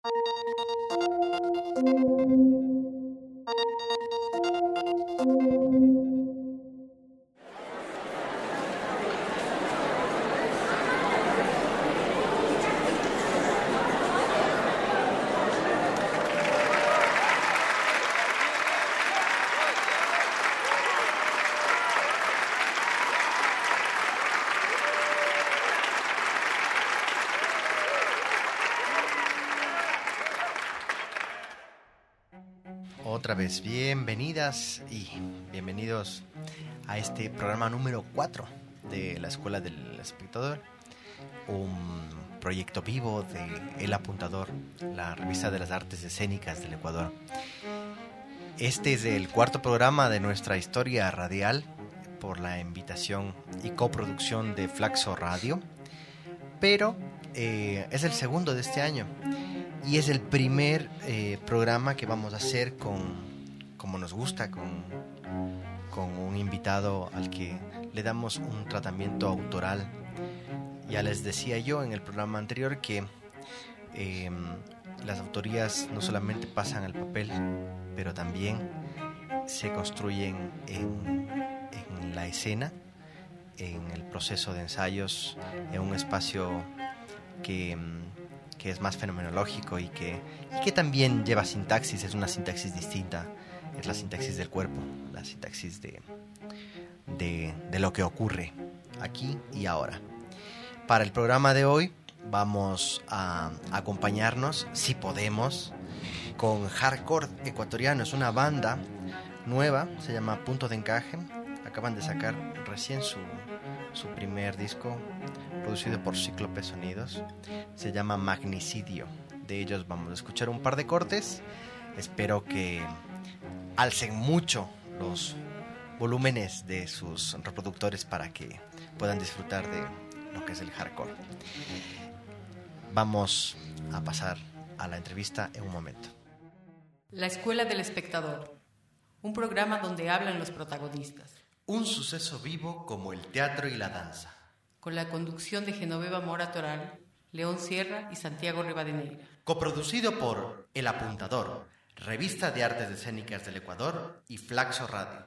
Otra vez, bienvenidas y bienvenidos a este programa número 4 de la Escuela del Espectador, un proyecto vivo de El Apuntador, la revista de las artes escénicas del Ecuador. Este es el cuarto programa de nuestra historia radial por la invitación y coproducción de Flaxo Radio, pero es el segundo de este año. Y es el primer programa que vamos a hacer como nos gusta, con un invitado al que le damos un tratamiento autoral. Ya les decía yo en el programa anterior que las autorías no solamente pasan al papel, pero también se construyen en la escena, en el proceso de ensayos, en un espacio que es más fenomenológico y que también lleva sintaxis. Es una sintaxis distinta, es la sintaxis del cuerpo, la sintaxis de lo que ocurre aquí y ahora. Para el programa de hoy vamos a acompañarnos, si podemos, con Hardcore Ecuatoriano. Es una banda nueva, se llama Punto de Encaje. Acaban de sacar recién su primer disco, producido por Cíclope Sonidos. Se llama Magnicidio. De ellos vamos a escuchar un par de cortes. Espero que alcen mucho los volúmenes de sus reproductores para que puedan disfrutar de lo que es el hardcore. Vamos a pasar a la entrevista en un momento. La Escuela del Espectador, un programa donde hablan los protagonistas. Un suceso vivo como el teatro y la danza. Con la conducción de Genoveva Mora Toral, León Sierra y Santiago Rivadeneira. Coproducido por El Apuntador, Revista de Artes Escénicas del Ecuador y Flaxo Radio.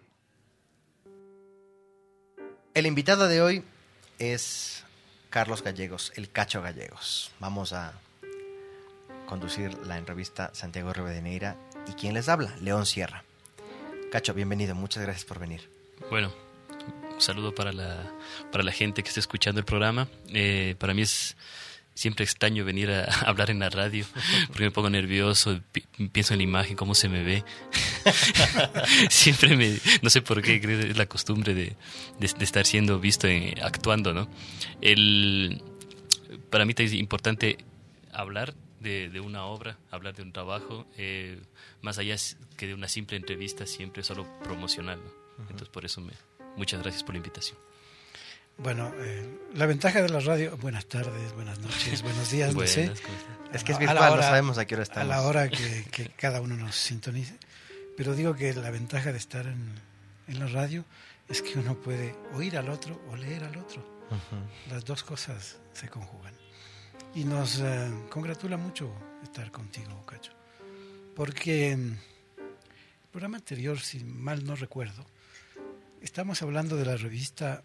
El invitado de hoy es Carlos Gallegos, el Cacho Gallegos. Vamos a conducir la entrevista Santiago Rivadeneira y quien les habla, León Sierra. Cacho, bienvenido, muchas gracias por venir. Bueno, un saludo para la gente que está escuchando el programa. Para mí es siempre extraño venir a hablar en la radio porque me pongo nervioso, pienso en la imagen, cómo se me ve. Siempre no sé por qué, creo que es la costumbre de estar siendo visto actuando, ¿no? Para mí es importante hablar de una obra, hablar de un trabajo, más allá que de una simple entrevista, siempre solo promocional, ¿no? Entonces por eso muchas gracias por la invitación. Bueno, la ventaja de la radio, buenas tardes, buenas noches, buenos días, no sé. Es que es virtual, no sabemos a qué hora estamos. A la hora que cada uno nos sintonice. Pero digo que la ventaja de estar en la radio es que uno puede oír al otro o leer al otro. Uh-huh. Las dos cosas se conjugan. Y nos congratula mucho estar contigo, Cacho. Porque el programa anterior, si mal no recuerdo, estamos hablando de la revista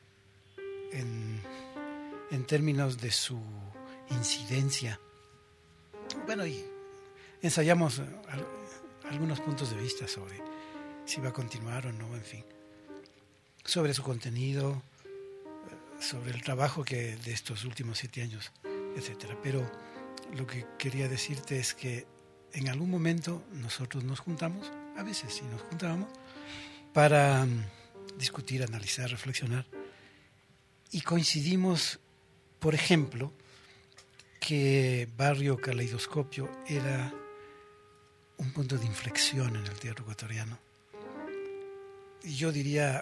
en términos de su incidencia. Bueno, y ensayamos algunos puntos de vista sobre si va a continuar o no, en fin. Sobre su contenido, sobre el trabajo que de estos últimos 7 años, etcétera. Pero lo que quería decirte es que en algún momento nosotros nos juntamos, a veces sí nos juntábamos, para discutir, analizar, reflexionar. Y coincidimos, por ejemplo, que Barrio Caleidoscopio era un punto de inflexión en el teatro ecuatoriano. Y yo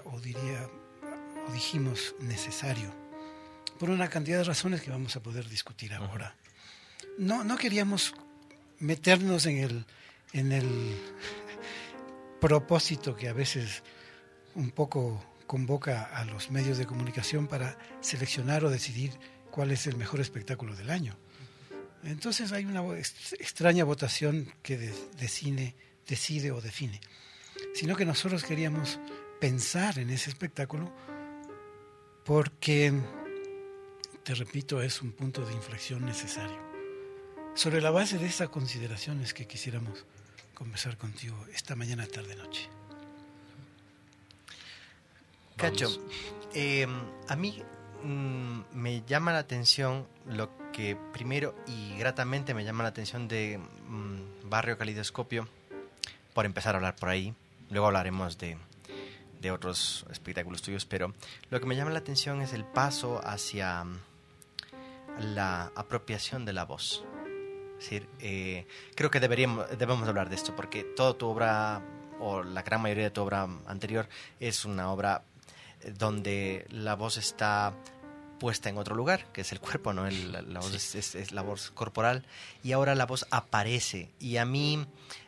dijimos necesario, por una cantidad de razones que vamos a poder discutir ahora. No queríamos meternos en el propósito que a veces un poco convoca a los medios de comunicación para seleccionar o decidir cuál es el mejor espectáculo del año. Entonces hay una extraña votación que decide o define, sino que nosotros queríamos pensar en ese espectáculo porque, te repito, es un punto de inflexión necesario. Sobre la base de esas consideraciones que quisiéramos conversar contigo esta mañana, tarde, noche. Cacho, a mí me llama la atención lo que primero y gratamente me llama la atención de Barrio Calidoscopio, por empezar a hablar por ahí. Luego hablaremos de otros espectáculos tuyos, pero lo que me llama la atención es el paso hacia la apropiación de la voz. Es decir, creo que debemos hablar de esto, porque toda tu obra, o la gran mayoría de tu obra anterior, es una obra donde la voz está puesta en otro lugar, que es el cuerpo, ¿no? La voz es la voz corporal, y ahora la voz aparece, y a mí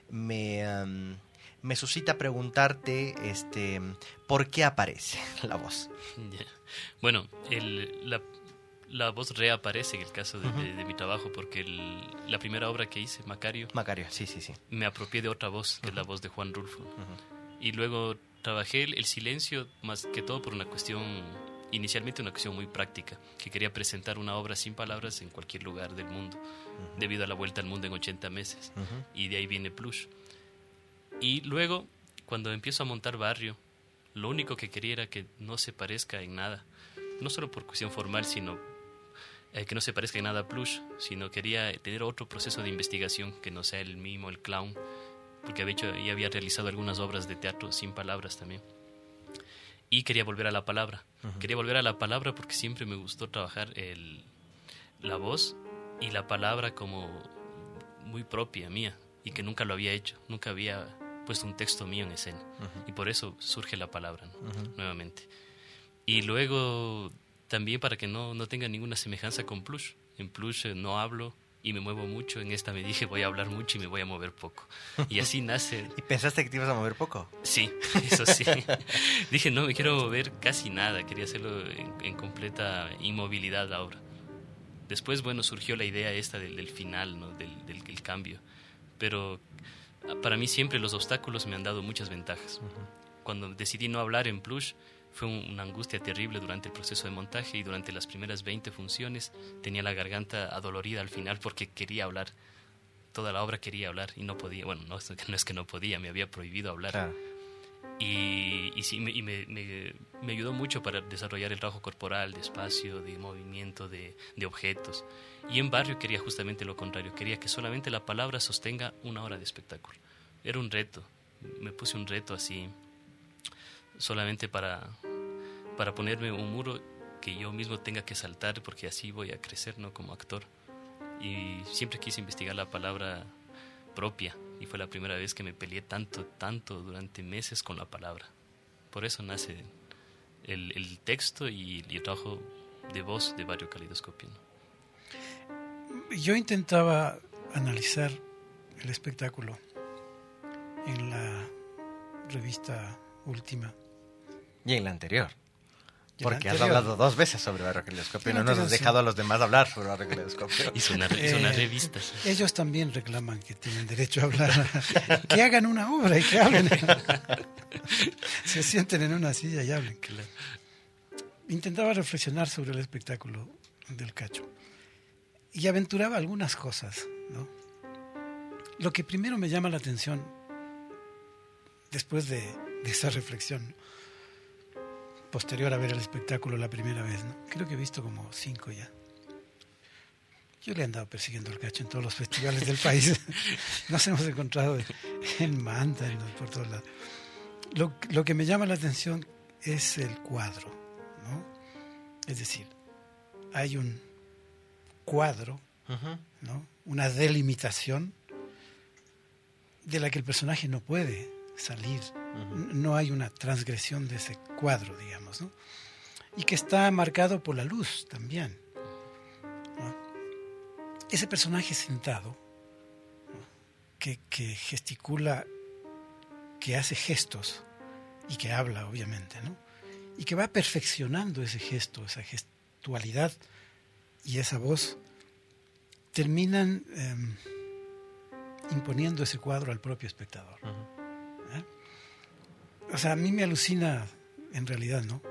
me suscita preguntarte ¿por qué aparece la voz? Yeah. Bueno, la voz reaparece en el caso de mi trabajo, porque la primera obra que hice, Macario, sí. me apropié de otra voz, que es la voz de Juan Rulfo. Y luego trabajé el silencio, más que todo por inicialmente una cuestión muy práctica, que quería presentar una obra sin palabras en cualquier lugar del mundo, debido a la vuelta al mundo en 80 meses. Y de ahí viene Plush. Y luego, cuando empiezo a montar Barrio, lo único que quería era que no se parezca en nada, no solo por cuestión formal, sino que no se parezca en nada a Plush, sino quería tener otro proceso de investigación que no sea el mimo, el clown, porque ya había realizado algunas obras de teatro sin palabras también. Y quería volver a la palabra. Quería volver a la palabra porque siempre me gustó trabajar la voz y la palabra como muy propia mía, y que nunca lo había hecho, nunca había puesto un texto mío en escena. Y por eso surge la palabra, ¿no? Nuevamente. Y luego también para que no tenga ninguna semejanza con Plush. En Plush no hablo y me muevo mucho. En esta me dije, voy a hablar mucho y me voy a mover poco. Y así nace. ¿Y pensaste que te ibas a mover poco? Sí, eso sí. Dije, no me quiero mover casi nada. Quería hacerlo en completa inmovilidad ahora. Después, bueno, surgió la idea esta del final, ¿no? del cambio. Pero para mí siempre los obstáculos me han dado muchas ventajas. Cuando decidí no hablar en Plush, fue una angustia terrible durante el proceso de montaje, y durante las primeras 20 funciones tenía la garganta adolorida al final porque quería hablar. Toda la obra quería hablar y no podía. Bueno, no es que no podía, me había prohibido hablar. Claro. Y sí, me ayudó mucho para desarrollar el trabajo corporal, de espacio, de movimiento, de objetos. Y en Barrio quería justamente lo contrario. Quería que solamente la palabra sostenga una hora de espectáculo. Era un reto. Me puse un reto así, solamente para ponerme un muro que yo mismo tenga que saltar, porque así voy a crecer, ¿no? Como actor. Y siempre quise investigar la palabra propia, y fue la primera vez que me peleé tanto durante meses con la palabra. Por eso nace el texto y el trabajo de voz de Barrio Calidoscopio, ¿no? Yo intentaba analizar el espectáculo en la revista Última. Y en la anterior. Porque has hablado 2 veces sobre Barrio Calidoscopio. No nos has dejado a los demás hablar sobre Barrio Calidoscopio. Hizo una revista. Ellos también reclaman que tienen derecho a hablar. Que hagan una obra y que hablen. Se sienten en una silla y hablen. Claro. Intentaba reflexionar sobre el espectáculo del Cacho y aventuraba algunas cosas, ¿no? Lo que primero me llama la atención, después de esa reflexión, posterior a ver el espectáculo la primera vez, ¿no? Creo que he visto como 5 ya. Yo le he andado persiguiendo al Cacho en todos los festivales del país. Nos hemos encontrado en Manta, por todos lados. Lo que me llama la atención es el cuadro, ¿no? Es decir, hay un cuadro, ¿no? Una delimitación de la que el personaje no puede salir. No hay una transgresión de ese cuadro, digamos, ¿no? Y que está marcado por la luz también, ¿no? Ese personaje sentado, ¿no? que gesticula, que hace gestos y que habla, obviamente, ¿no? Y que va perfeccionando ese gesto, esa gestualidad y esa voz, terminan imponiendo ese cuadro al propio espectador. ¿Eh? O sea, a mí me alucina, en realidad, ¿no?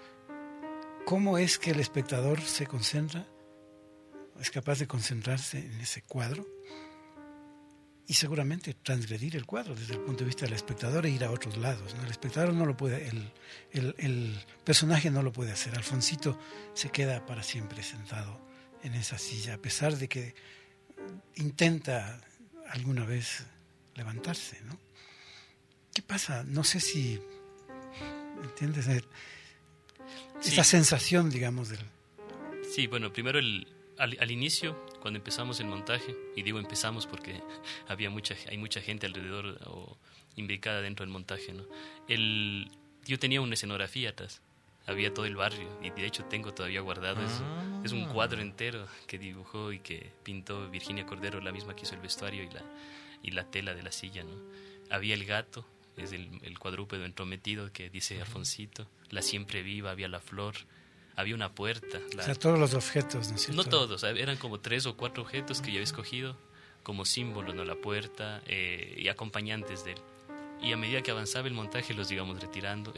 ¿Cómo es que el espectador se concentra, es capaz de concentrarse en ese cuadro y seguramente transgredir el cuadro desde el punto de vista del espectador e ir a otros lados, ¿no? El espectador no lo puede, el personaje no lo puede hacer. Alfonsito se queda para siempre sentado en esa silla, a pesar de que intenta alguna vez levantarse, ¿no? ¿Qué pasa? No sé si ¿entiendes? Esa sensación, digamos, del... Sí, bueno, primero al inicio, cuando empezamos el montaje, y digo empezamos porque hay mucha gente alrededor o implicada dentro del montaje, ¿no? Yo tenía una escenografía atrás, había todo el barrio, y de hecho tengo todavía guardado eso. Es un cuadro entero que dibujó y que pintó Virginia Cordero, la misma que hizo el vestuario y la tela de la silla, ¿no? Había el gato, es el cuadrúpedo entrometido que dice Alfonsito, la siempre viva, había la flor, había una puerta. O sea, todos los objetos, ¿no es cierto? No todos, eran como 3 o 4 objetos que yo había escogido como símbolo, ¿no? La puerta y acompañantes de él. Y a medida que avanzaba el montaje los íbamos retirando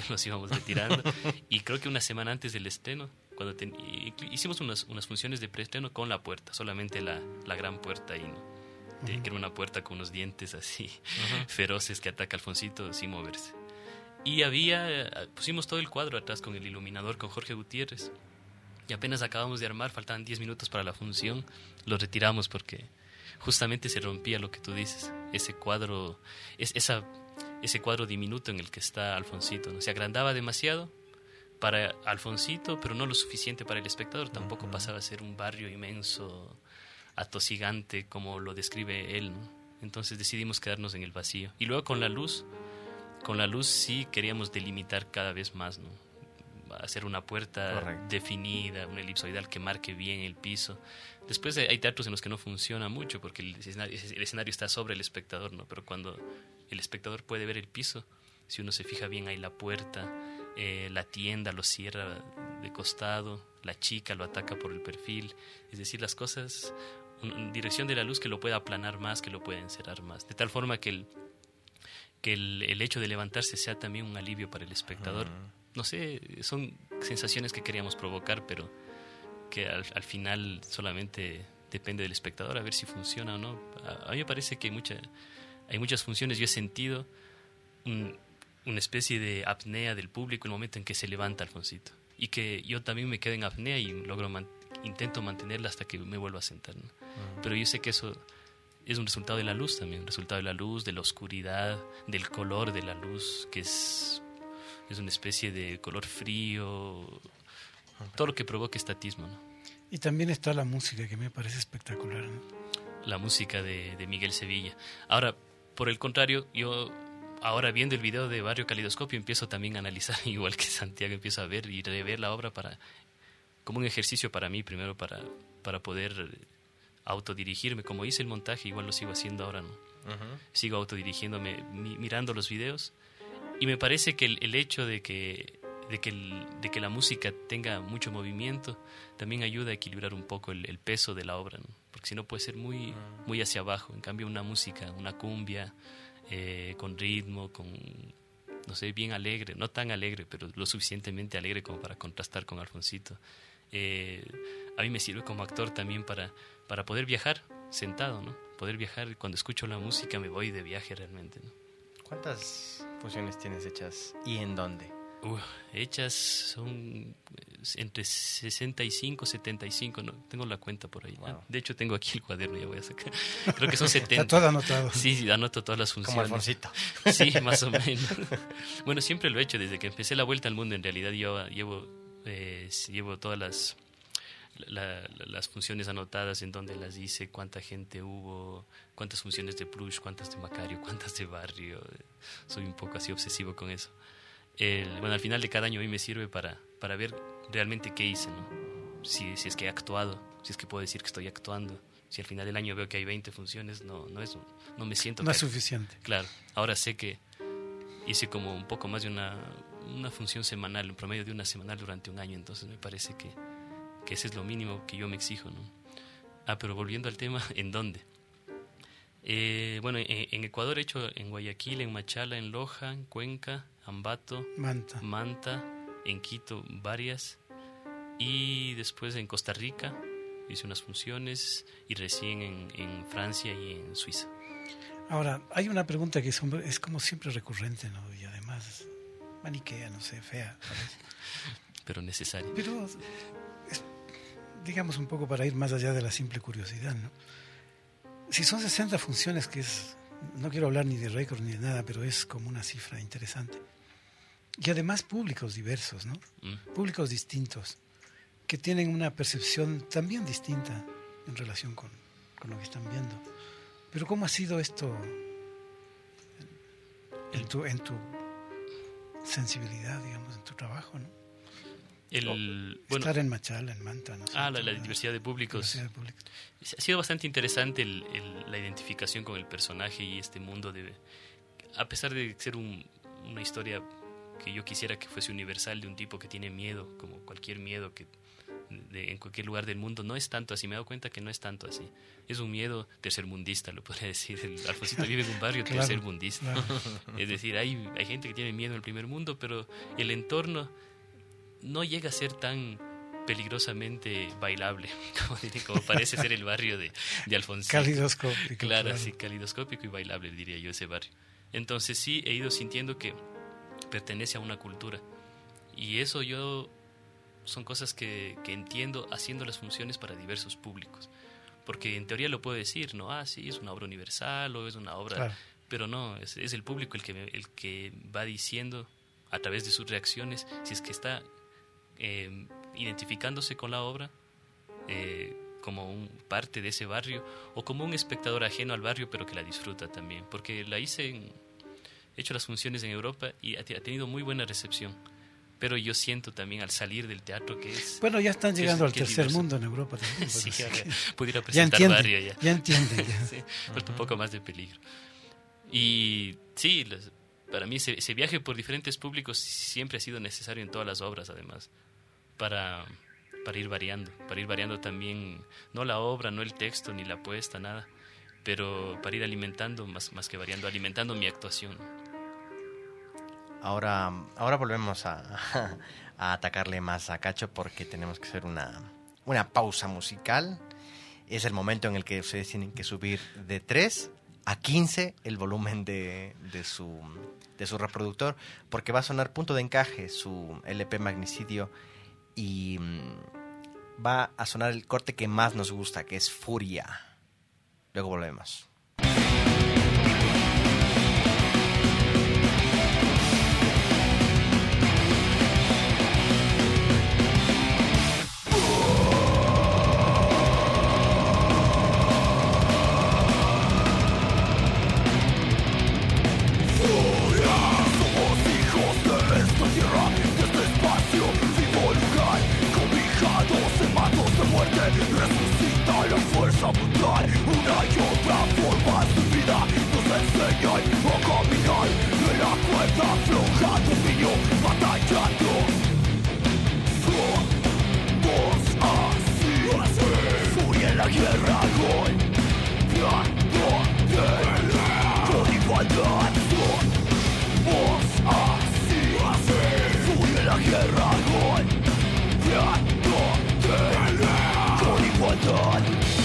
y creo que una semana antes del estreno, cuando hicimos unas funciones de preestreno con la puerta, solamente la gran puerta ahí, ¿no? Que era una puerta con unos dientes así feroces que ataca a Alfonsito sin moverse. Y pusimos todo el cuadro atrás con el iluminador, con Jorge Gutiérrez, y apenas acabamos de armar, faltaban 10 minutos para la función, lo retiramos porque justamente se rompía lo que tú dices, ese cuadro, ese cuadro diminuto en el que está Alfonsito, ¿no? Se agrandaba demasiado para Alfonsito, pero no lo suficiente para el espectador, tampoco pasaba a ser un barrio inmenso, atosigante como lo describe él, ¿no? Entonces decidimos quedarnos en el vacío. Y luego con la luz sí queríamos delimitar cada vez más, ¿no? Hacer una puerta definida, una elipsoidal que marque bien el piso. Después hay teatros en los que no funciona mucho porque el escenario está sobre el espectador, ¿no? Pero cuando el espectador puede ver el piso, si uno se fija bien, hay la puerta, la tienda lo cierra de costado, la chica lo ataca por el perfil, es decir, las cosas, dirección de la luz que lo pueda aplanar más, que lo pueda encerrar más, de tal forma que el hecho de levantarse sea también un alivio para el espectador. No sé, son sensaciones que queríamos provocar, pero que al final solamente depende del espectador a ver si funciona o no. A mí me parece que hay muchas funciones. Yo he sentido una especie de apnea del público en el momento en que se levanta Alfonsito, y que yo también me quedo en apnea y intento mantenerla hasta que me vuelvo a sentar, ¿no? Pero yo sé que eso es un resultado de la luz también, un resultado de la luz, de la oscuridad, del color de la luz, que es una especie de color frío, todo lo que provoca estatismo, ¿no? Y también está la música, que me parece espectacular, ¿no? La música de Miguel Sevilla. Ahora, por el contrario, yo ahora viendo el video de Barrio Calidoscopio empiezo también a analizar, igual que Santiago, empiezo a ver y rever la obra como un ejercicio para mí, primero para poder autodirigirme. Como hice el montaje, igual lo sigo haciendo ahora, ¿no? Sigo autodirigiéndome, mirando los videos, y me parece que el hecho de que la música tenga mucho movimiento también ayuda a equilibrar un poco el peso de la obra, ¿no? Porque si no puede ser muy hacia abajo. En cambio, una música, una cumbia con ritmo, no sé, bien alegre, no tan alegre, pero lo suficientemente alegre como para contrastar con Alfonsito. A mí me sirve como actor también para poder viajar sentado, ¿no? Poder viajar, cuando escucho la música me voy de viaje realmente, ¿no? ¿Cuántas funciones tienes hechas y en dónde? Hechas son entre 65, 75, no tengo la cuenta por ahí. Wow. De hecho tengo aquí el cuaderno, ya voy a sacar. Creo que son 70. Está todo anotado. Sí, anoto todas las funciones. Como Alfonsito. Sí, más o menos. Bueno, siempre lo he hecho desde que empecé la vuelta al mundo. En realidad yo llevo todas las funciones anotadas, en dónde las hice, cuánta gente hubo, cuántas funciones de Prush, cuántas de Macario, cuántas de Barrio. Soy un poco así obsesivo con eso. Bueno, al final de cada año a mí me sirve para ver realmente qué hice, ¿no? Si es que he actuado, si es que puedo decir que estoy actuando. Si al final del año veo que hay 20 funciones, no me siento... No es suficiente. Claro, ahora sé que hice como un poco más de una función semanal, un promedio de una semanal durante un año, entonces me parece que ese es lo mínimo que yo me exijo, ¿no? Pero volviendo al tema, ¿en dónde? Bueno, en Ecuador he hecho en Guayaquil, en Machala, en Loja, en Cuenca, Ambato, Manta, en Quito varias, y después en Costa Rica hice unas funciones, y recién en Francia y en Suiza. Ahora, hay una pregunta que es como siempre recurrente, ¿no? Y además maniquea, no sé, fea. Pero necesaria. Pero es, digamos, un poco para ir más allá de la simple curiosidad, ¿no? Si son 60 funciones, que es, no quiero hablar ni de récord ni de nada, pero es como una cifra interesante. Y además públicos diversos, ¿no? Públicos distintos, que tienen una percepción también distinta en relación con lo que están viendo. Pero ¿cómo ha sido esto en tu sensibilidad, digamos, en tu trabajo, ¿no? Estar en Machala, en Manta, no sé. La diversidad de públicos. Ha sido bastante interesante la identificación con el personaje y este mundo a pesar de ser una historia que yo quisiera que fuese universal, de un tipo que tiene miedo, como cualquier miedo en cualquier lugar del mundo, no es tanto así. Me he dado cuenta que no es tanto así. Es un miedo tercermundista, lo podría decir. Alfonsito vive en un barrio tercermundista. Claro. Es decir, hay gente que tiene miedo en el primer mundo, pero el entorno no llega a ser tan peligrosamente bailable como parece ser el barrio de Alfonsito. Calidoscópico. Claro, sí, calidoscópico y bailable, diría yo, ese barrio. Entonces sí, he ido sintiendo que pertenece a una cultura. Y eso son cosas que entiendo haciendo las funciones para diversos públicos. Porque en teoría lo puedo decir, ¿no? Sí, es una obra universal o es una obra... Claro. Pero no, es el público el que va diciendo a través de sus reacciones si es que está identificándose con la obra como parte de ese barrio o como un espectador ajeno al barrio pero que la disfruta también, porque he hecho las funciones en Europa y ha tenido muy buena recepción, pero yo siento también al salir del teatro que es... Bueno, ya están llegando al tercer mundo en Europa también. Sí, pudiera presentar barrio ya. Ya entienden. Sí, falta un poco más de peligro. Y sí, para mí ese viaje por diferentes públicos siempre ha sido necesario en todas las obras, además, para ir variando también, no la obra, no el texto, ni la puesta, nada, pero para ir alimentando, más que variando, alimentando mi actuación. Ahora volvemos a atacarle más a Cacho porque tenemos que hacer una pausa musical. Es el momento en el que ustedes tienen que subir de 3 a 15 el volumen de su reproductor, porque va a sonar Punto de Encaje, su LP Magnicidio, y va a sonar el corte que más nos gusta, que es Furia. Luego volvemos. Resucita la fuerza brutal, una y otra forma de vida nos enseñan a caminar en la cuerda floja, dominio, batallando. Somos así, furia en la guerra, golpeando con igualdad. Somos así, furia en la guerra, golpeando con igualdad.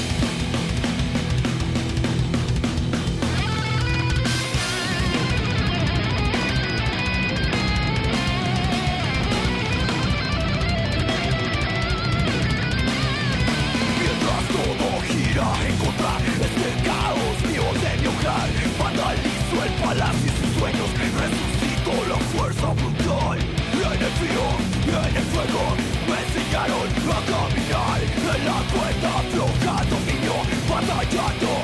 Mientras todo gira en contra este caos mío de mi hogar, vandalizo el palacio y sus sueños, resucito la fuerza brutal. En el frío y en el fuego me enseñaron a caminar en la cuerda floja, dominio, batallando.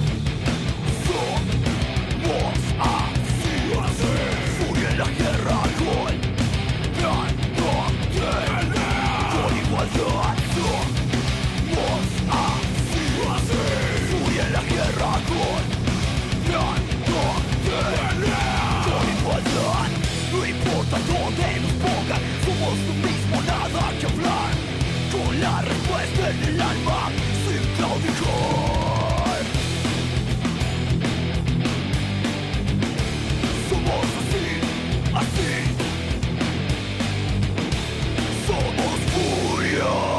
Somos así, furia en la guerra, golpeando con igualdad. Somos así, furia en la guerra, golpeando con igualdad. No importa dónde nos pongan, somos lo mismo, nada que hablar. Con la respuesta en el alma, sin claudicar. Somos así, somos furia.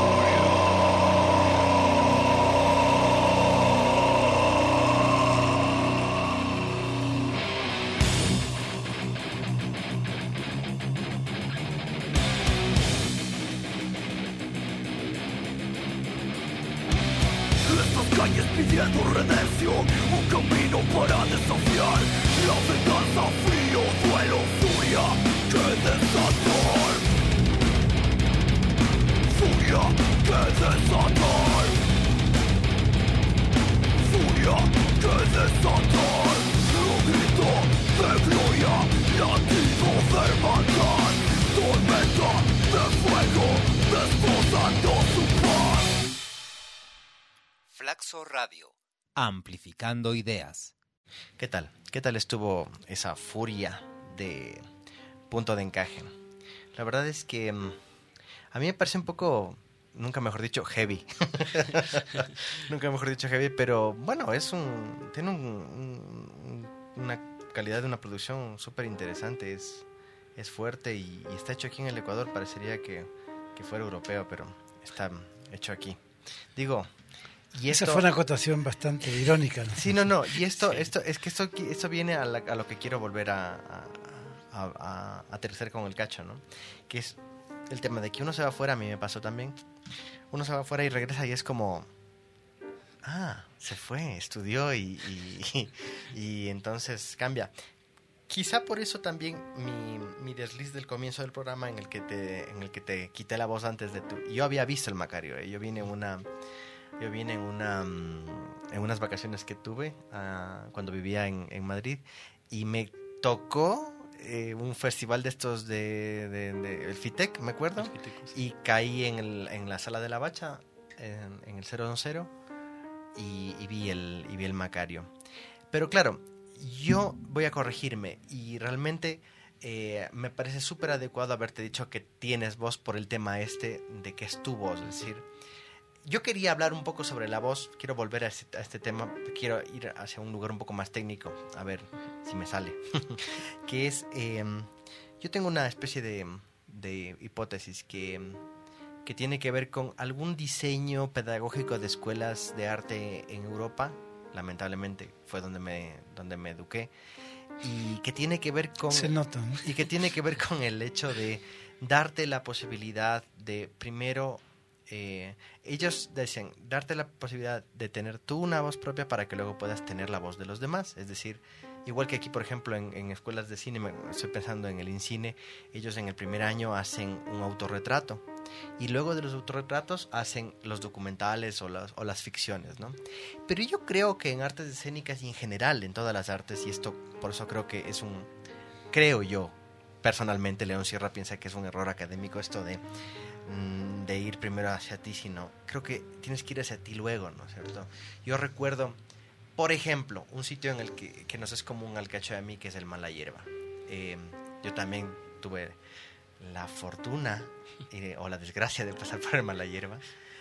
Estas calles pidiendo redención, un camino para desafiar la venganza, frío, duelo, furia que desatar. Furia que desatar. Furia que desatar. Un grito de gloria, latido de hermandad, tormenta de fuego, destrozando su paz. Flaxo Radio, amplificando ideas. ¿Qué tal? ¿Qué tal estuvo esa furia de Punto de Encaje? La verdad es que a mí me parece un poco, nunca mejor dicho, heavy. Nunca mejor dicho heavy, pero bueno, tiene una calidad de una producción súper interesante, es fuerte y está hecho aquí en el Ecuador. Parecería que fuera europeo, pero está hecho aquí. Digo... Y esa fue una acotación bastante irónica, ¿no? Sí, no. Y esto viene a lo que quiero volver a aterrizar con el cacho, ¿no? Que es el tema de que uno se va afuera. A mí me pasó también. Uno se va afuera y regresa y es como... se fue, estudió y entonces cambia. Quizá por eso también mi desliz del comienzo del programa en el que te quité la voz antes de tu... Yo había visto el Macario, Yo vine en unas vacaciones que tuve cuando vivía en Madrid y me tocó un festival de estos de el FITEC, me acuerdo, y caí en la sala de la Bacha, en el 010 y vi el Macario. Pero claro, yo voy a corregirme y realmente me parece súper adecuado haberte dicho que tienes voz por el tema de que es tu voz, es decir... Yo quería hablar un poco sobre la voz, quiero volver a este tema, quiero ir hacia un lugar un poco más técnico, a ver si me sale, que es, yo tengo una especie de hipótesis que tiene que ver con algún diseño pedagógico de escuelas de arte en Europa, lamentablemente fue donde me eduqué, y que tiene que ver con... Se nota, ¿no? Y que tiene que ver con el hecho de darte la posibilidad de primero... ellos dicen darte la posibilidad de tener tú una voz propia para que luego puedas tener la voz de los demás, es decir, igual que aquí por ejemplo en escuelas de cine, estoy pensando en el INCINE, ellos en el primer año hacen un autorretrato y luego de los autorretratos hacen los documentales o las ficciones, ¿no? Pero yo creo que en artes escénicas y en general en todas las artes, y esto por eso creo que creo yo personalmente, León Sierra piensa que es un error académico esto de ir primero hacia ti, sino creo que tienes que ir hacia ti luego, ¿no es cierto? Yo recuerdo, por ejemplo, un sitio en el que nos es común al cacho de mí, que es el Mala Hierba. Yo también tuve la fortuna o la desgracia de pasar por el Mala Hierba,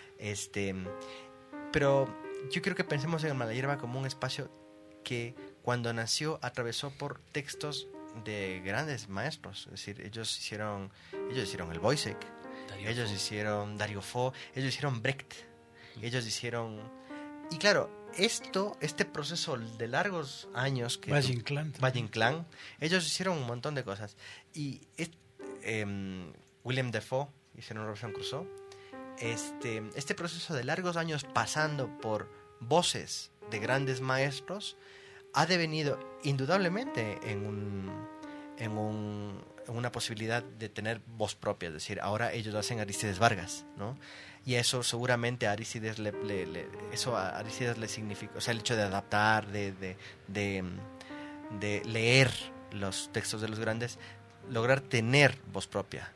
pero yo creo que pensemos en el Mala Hierba como un espacio que cuando nació atravesó por textos de grandes maestros, es decir, ellos hicieron el Boisek, ellos hicieron Dario Fo, ellos hicieron Brecht, ellos hicieron... Y claro, este proceso de largos años que... Valle Inclán, ellos hicieron un montón de cosas. Y William Defoe hicieron Robinson Crusoe. Este proceso de largos años pasando por voces de grandes maestros ha devenido indudablemente en una posibilidad de tener voz propia, es decir, ahora ellos hacen Aristides Vargas, ¿no? Y eso seguramente a Aristides le significa, o sea, el hecho de adaptar, de leer los textos de los grandes, lograr tener voz propia.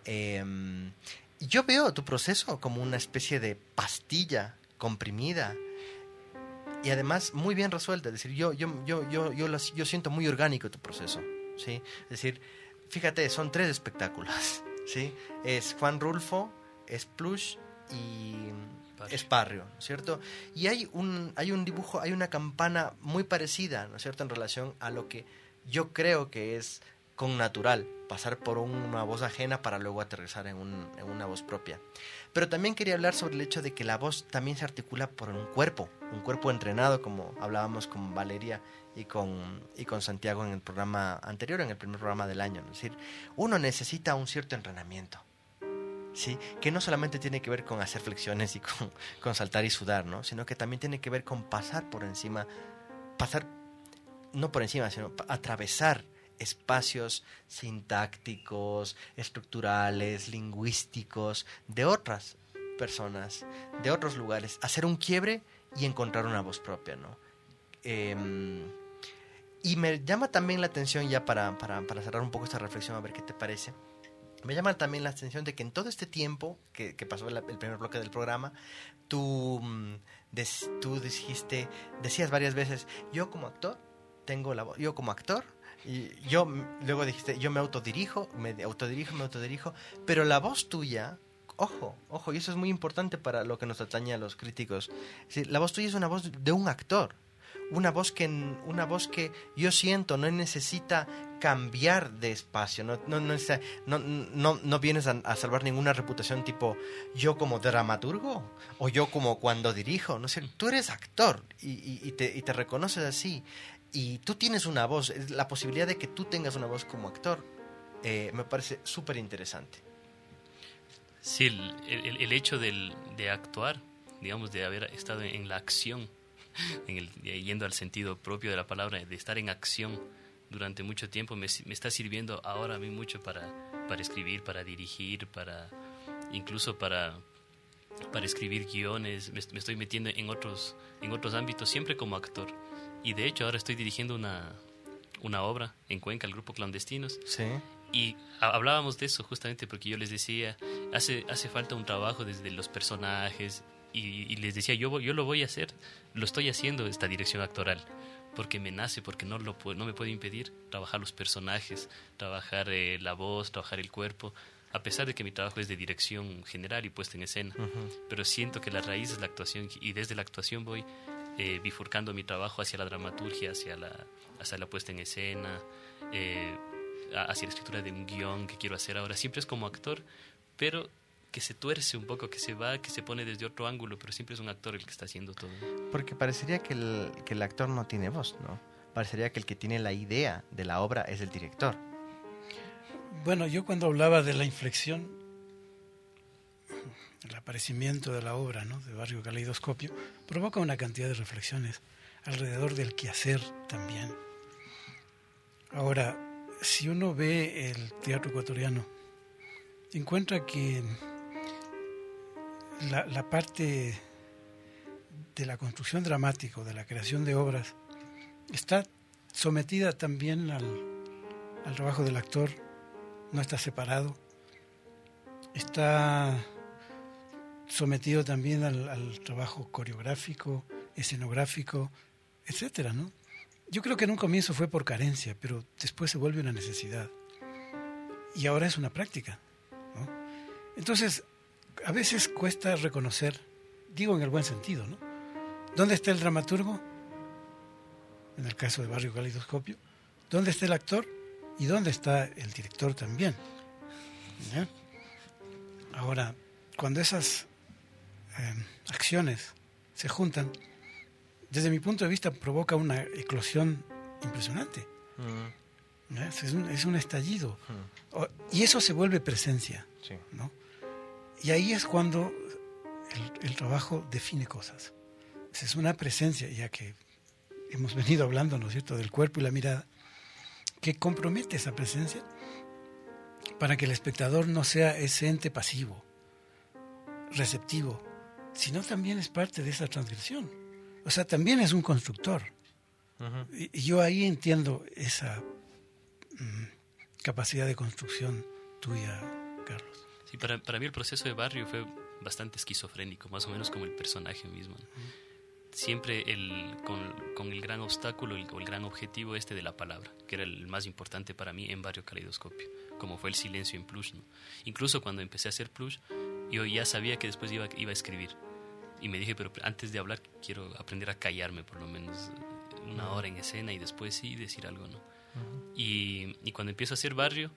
Yo veo tu proceso como una especie de pastilla comprimida y además muy bien resuelta, es decir, yo siento muy orgánico tu proceso, ¿sí? Es decir, fíjate, son 3 espectáculos, ¿sí? Es Juan Rulfo, es Plush y es barrio, ¿no es cierto? Y hay un dibujo, hay una campana muy parecida, ¿no es cierto?, en relación a lo que yo creo que es connatural, pasar por una voz ajena para luego aterrizar en una voz propia. Pero también quería hablar sobre el hecho de que la voz también se articula por un cuerpo entrenado, como hablábamos con Valeria y con Santiago en el programa anterior, en el primer programa del año, ¿no? Es decir, uno necesita un cierto entrenamiento, ¿sí? Que no solamente tiene que ver con hacer flexiones y con saltar y sudar, ¿no? Sino que también tiene que ver con no por encima, sino atravesar espacios sintácticos, estructurales, lingüísticos de otras personas, de otros lugares, hacer un quiebre y encontrar una voz propia, ¿no? Y me llama también la atención, ya para cerrar un poco esta reflexión, a ver qué te parece. Me llama también la atención de que en todo este tiempo que pasó el primer bloque del programa, tú decías varias veces, yo como actor tengo la voz, yo como actor, y luego dijiste, yo me autodirijo, pero la voz tuya, ojo, y eso es muy importante para lo que nos atañe a los críticos, es decir, la voz tuya es una voz de un actor, una voz que yo siento no necesita cambiar de espacio, no vienes a salvar ninguna reputación tipo yo como dramaturgo o yo como cuando dirijo, no sé, tú eres actor y te reconoces así. Y tú tienes una voz, la posibilidad de que tú tengas una voz como actor me parece súper interesante. Sí, el hecho de actuar, digamos, de haber estado en la acción, yendo al sentido propio de la palabra, de estar en acción durante mucho tiempo, me está sirviendo ahora a mí mucho para escribir, para dirigir, incluso para escribir guiones. Me estoy metiendo en otros ámbitos, siempre como actor. Y de hecho ahora estoy dirigiendo una obra en Cuenca, el grupo Clandestinos. Sí. Y hablábamos de eso justamente porque yo les decía, hace falta un trabajo desde los personajes y les decía, yo lo voy a hacer, lo estoy haciendo, esta dirección actoral, porque me nace, porque no me puede impedir trabajar los personajes, trabajar la voz, trabajar el cuerpo, a pesar de que mi trabajo es de dirección general y puesta en escena. Uh-huh. Pero siento que la raíz es la actuación y desde la actuación voy bifurcando mi trabajo hacia la dramaturgia, hacia la puesta en escena, hacia la escritura de un guión que quiero hacer ahora. Siempre es como actor, pero que se tuerce un poco, que se pone desde otro ángulo, pero siempre es un actor el que está haciendo todo. Porque parecería que el actor no tiene voz, ¿no? Parecería que el que tiene la idea de la obra es el director. Bueno, yo cuando hablaba de la inflexión, el aparecimiento de la obra, ¿no?, de Barrio Caleidoscopio, provoca una cantidad de reflexiones alrededor del quehacer también. Ahora, si uno ve el teatro ecuatoriano, encuentra que la parte de la construcción dramática, de la creación de obras, está sometida también al trabajo del actor, no está separado, está sometido también al trabajo coreográfico, escenográfico, etcétera, ¿no? Yo creo que en un comienzo fue por carencia, pero después se vuelve una necesidad. Y ahora es una práctica, ¿no? Entonces, a veces cuesta reconocer, digo en el buen sentido, ¿no?, ¿dónde está el dramaturgo? En el caso de Barrio Caleidoscopio. ¿Dónde está el actor? ¿Y dónde está el director también? ¿Ya? Ahora, cuando esas acciones se juntan, desde mi punto de vista provoca una eclosión impresionante. Es un estallido. Y eso se vuelve presencia, sí, ¿no? Y ahí es cuando el trabajo define cosas. Es una presencia, ya que hemos venido hablando, ¿no es cierto?, del cuerpo y la mirada, que compromete esa presencia para que el espectador no sea ese ente pasivo, receptivo, sino también es parte de esa transgresión. O sea, también es un constructor. Uh-huh. Y yo ahí entiendo esa capacidad de construcción tuya, Carlos. Sí, para mí el proceso de Barrio fue bastante esquizofrénico, más o menos como el personaje mismo, ¿no? Uh-huh. Siempre con el gran obstáculo o el gran objetivo de la palabra, que era el más importante para mí en Barrio Caleidoscopio, como fue el silencio en Plush, ¿no? Incluso cuando empecé a hacer Plush, yo ya sabía que después iba a escribir. Y me dije, pero antes de hablar quiero aprender a callarme por lo menos una hora en escena y después sí decir algo, ¿no? Y cuando empiezo a hacer Barrio,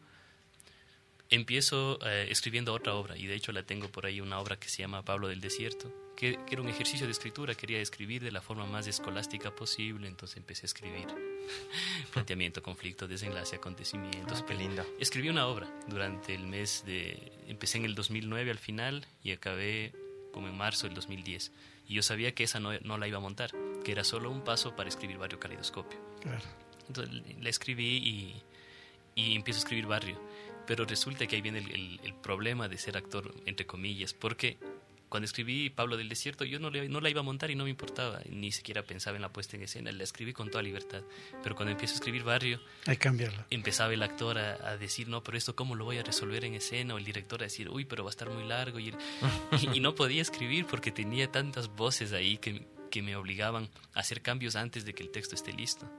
empiezo escribiendo otra obra, y de hecho la tengo por ahí, una obra que se llama Pablo del Desierto, que era un ejercicio de escritura. Quería escribir de la forma más escolástica posible, entonces empecé a escribir planteamiento, conflicto, desenlace, acontecimientos. Qué lindo. Escribí una obra durante el mes empecé en el 2009 al final y acabé como en marzo del 2010, y yo sabía que esa no la iba a montar, que era solo un paso para escribir Barrio Caleidoscopio. Claro. Entonces la escribí y empiezo a escribir Barrio, pero resulta que ahí viene el problema de ser actor, entre comillas, porque cuando escribí Pablo del Desierto yo no la iba a montar y no me importaba, ni siquiera pensaba en la puesta en escena, la escribí con toda libertad. Pero cuando empiezo a escribir Barrio, Hay que cambiarlo. empezaba el actor a decir, no, pero esto cómo lo voy a resolver en escena, o el director a decir, uy, pero va a estar muy largo, y no podía escribir porque tenía tantas voces ahí que me obligaban a hacer cambios antes de que el texto esté listo.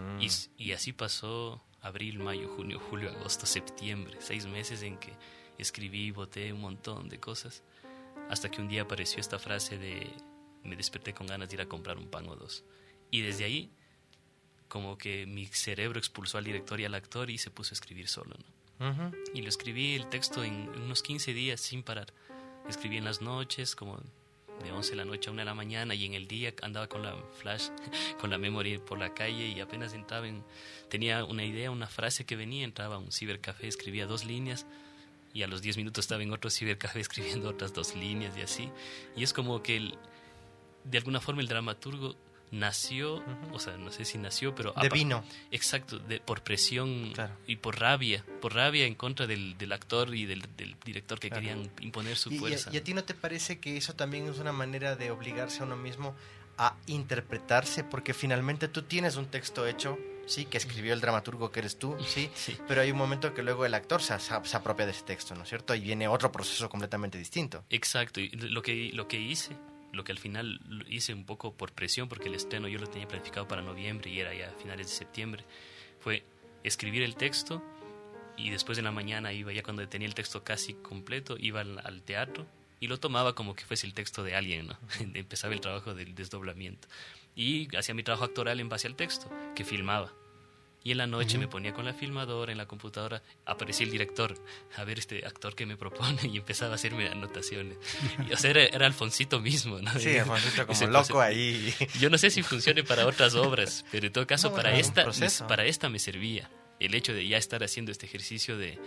Y así pasó abril, mayo, junio, julio, agosto, septiembre, 6 meses en que escribí, boté un montón de cosas, hasta que un día apareció esta frase de me desperté con ganas de ir a comprar un pan o dos, y desde ahí como que mi cerebro expulsó al director y al actor y se puso a escribir solo, ¿no? Y lo escribí el texto en unos 15 días sin parar. Escribí en las noches, como de 11 de la noche a 1 de la mañana, y en el día andaba con la flash, con la memory por la calle, y apenas tenía una idea, una frase que venía, entraba a un cibercafé, escribía 2 líneas, y a los 10 minutos estaba en otro cibercafé escribiendo otras 2 líneas, y así. Y es como que de alguna forma el dramaturgo nació, o sea, no sé si nació, pero Devino. Exacto, por presión, Claro. y por rabia en contra del actor y del director que Claro. querían imponer su ¿Y fuerza. a ti no te parece que eso también es una manera de obligarse a uno mismo a interpretarse? Porque finalmente tú tienes un texto hecho, sí, que escribió el dramaturgo que eres tú, sí, Sí. pero hay un momento que luego el actor se apropia de ese texto, ¿no es cierto? Y viene otro proceso completamente distinto. Exacto, y lo que hice, lo que al final hice un poco por presión, porque el estreno yo lo tenía planificado para noviembre y era ya a finales de septiembre, fue escribir el texto, y después en la mañana iba, ya cuando tenía el texto casi completo, iba al teatro y lo tomaba como que fuese el texto de alguien, ¿no? Empezaba el trabajo del desdoblamiento y hacía mi trabajo actoral en base al texto que filmaba. Y en la noche me ponía con la filmadora en la computadora, aparecía el director, a ver este actor que me propone, y empezaba a hacerme anotaciones. Y, o sea, era Alfonsito mismo, ¿no? Sí, Alfonsito como Ese loco proceso. ahí. Yo no sé si funcione para otras obras, pero en todo caso No, para era un esta proceso. para esta me servía el hecho de ya estar haciendo este ejercicio de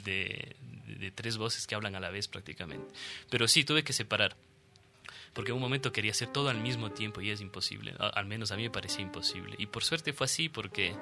3 voces que hablan a la vez prácticamente. Pero sí, tuve que separar, porque en un momento quería hacer todo al mismo tiempo y es imposible, al menos a mí me parecía imposible. Y por suerte fue así, porque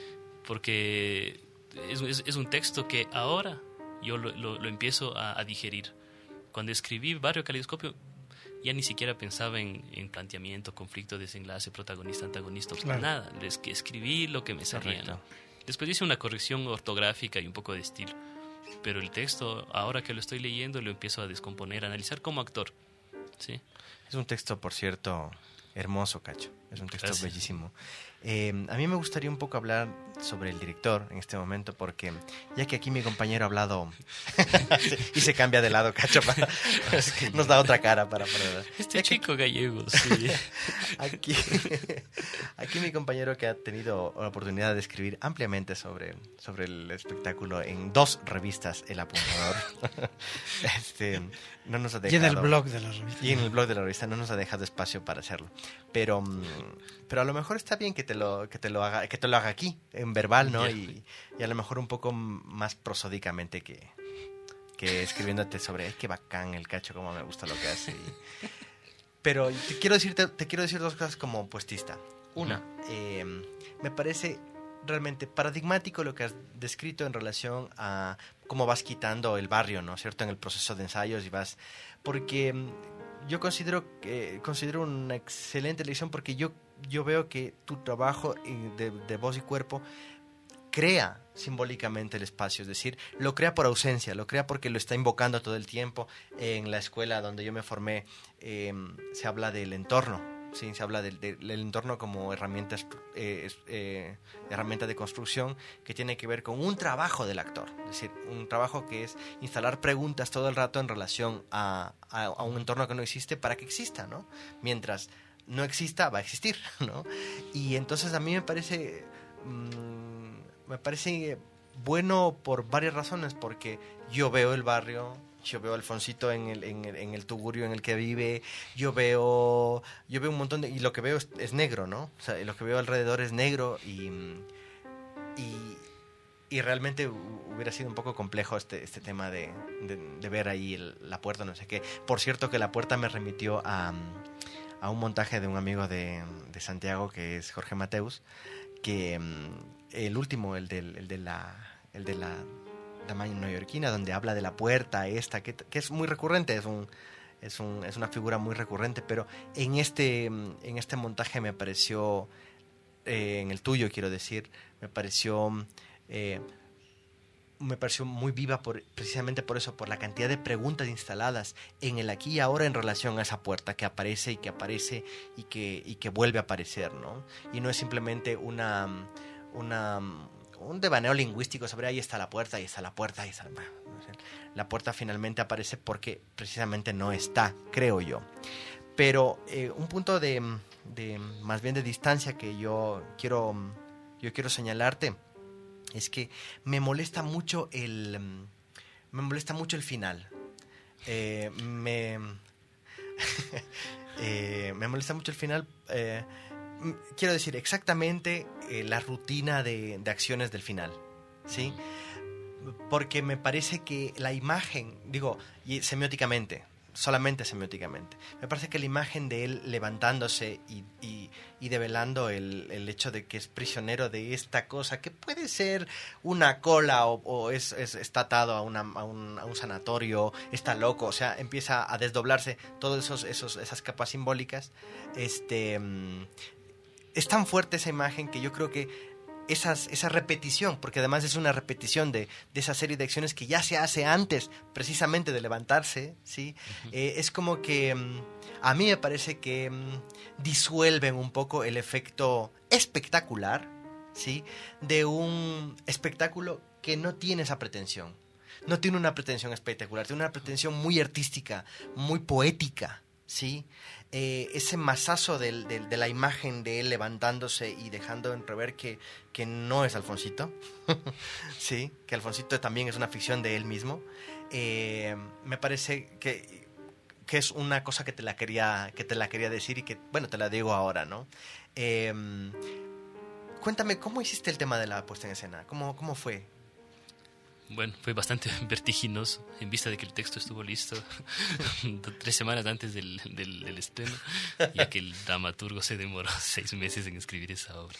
es un texto que ahora yo lo empiezo a digerir. Cuando escribí Barrio Caleidoscopio ya ni siquiera pensaba en planteamiento, conflicto, desenlace, protagonista, antagonista, Claro. nada. Es que escribí lo que me salía, Correcto. ¿no? Después hice una corrección ortográfica y un poco de estilo, pero el texto, ahora que lo estoy leyendo, lo empiezo a descomponer, a analizar como actor, ¿sí? Es un texto, por cierto, hermoso, Cacho. Es un texto Gracias. bellísimo. A mí me gustaría un poco hablar sobre el director en este momento, porque ya que aquí mi compañero ha hablado y se cambia de lado, Cacho, nos da otra cara para Este ya que chico gallego, sí. aquí mi compañero, que ha tenido la oportunidad de escribir ampliamente sobre el espectáculo en 2 revistas, El Apuntador, no nos ha dejado. Y en el blog de la revista. Y en el blog de la revista no nos ha dejado espacio para hacerlo. Pero a lo mejor está bien que te lo haga aquí, en verbal, ¿no? Yeah. Y a lo mejor un poco más prosódicamente que escribiéndote sobre, qué bacán el Cacho, cómo me gusta lo que hace. Pero te quiero decir 2 cosas como puestista. Una, me parece realmente paradigmático lo que has descrito en relación a cómo vas quitando el barrio, ¿no es cierto?, en el proceso de ensayos, y vas, porque yo considero una excelente lección, porque yo veo que tu trabajo de voz y cuerpo crea simbólicamente el espacio, es decir, lo crea por ausencia, lo crea porque lo está invocando todo el tiempo. En la escuela donde yo me formé se habla del entorno, ¿sí? Se habla del entorno como herramienta de construcción que tiene que ver con un trabajo del actor, es decir, un trabajo que es instalar preguntas todo el rato en relación a un entorno que no existe para que exista, ¿no? Mientras no exista, va a existir, ¿no? Y entonces a mí me parece bueno por varias razones, porque yo veo el barrio, yo veo a Alfonsito en el tugurio en el que vive, yo veo un montón de... Y lo que veo es negro, ¿no? O sea, lo que veo alrededor es negro y realmente hubiera sido un poco complejo este tema de ver ahí la puerta, no sé qué. Por cierto, que la puerta me remitió a un montaje de un amigo de Santiago, que es Jorge Mateus, que el último, el de la tamaño neoyorquina, donde habla de la puerta esta, que es muy recurrente, es una figura muy recurrente, pero en este montaje me pareció, en el tuyo quiero decir, me pareció muy viva precisamente por eso, por la cantidad de preguntas instaladas en el aquí y ahora en relación a esa puerta que aparece y que aparece y que vuelve a aparecer, ¿no? Y no es simplemente un devaneo lingüístico sobre ahí está la puerta, ahí está la puerta, ahí está... Bueno, no sé. La puerta finalmente aparece porque precisamente no está, creo yo. Pero un punto de más bien de distancia que yo quiero señalarte es que me molesta mucho el final. Me molesta mucho el final. Quiero decir exactamente la rutina de acciones del final, ¿sí? Porque me parece que la imagen, digo, y solamente semióticamente, me parece que la imagen de él levantándose y develando el hecho de que es prisionero de esta cosa, que puede ser una cola o está atado a un sanatorio, está loco, o sea, empieza a desdoblarse todas esas capas simbólicas. Es tan fuerte esa imagen que yo creo que esa repetición, porque además es una repetición de esa serie de acciones que ya se hace antes precisamente de levantarse, ¿sí? Es como que a mí me parece que disuelven un poco el efecto espectacular, ¿sí? De un espectáculo que no tiene esa pretensión. No tiene una pretensión espectacular, tiene una pretensión muy artística, muy poética, ¿sí? Ese masazo de la imagen de él levantándose y dejando entrever que no es Alfonsito, sí, que Alfonsito también es una ficción de él mismo. Me parece que es una cosa que te la quería decir y que, bueno, te la digo ahora, ¿no? Cuéntame, ¿cómo hiciste el tema de la puesta en escena? ¿Cómo fue? Bueno, fue bastante vertiginoso en vista de que el texto estuvo listo 3 semanas antes del estreno, ya que el dramaturgo se demoró 6 meses en escribir esa obra.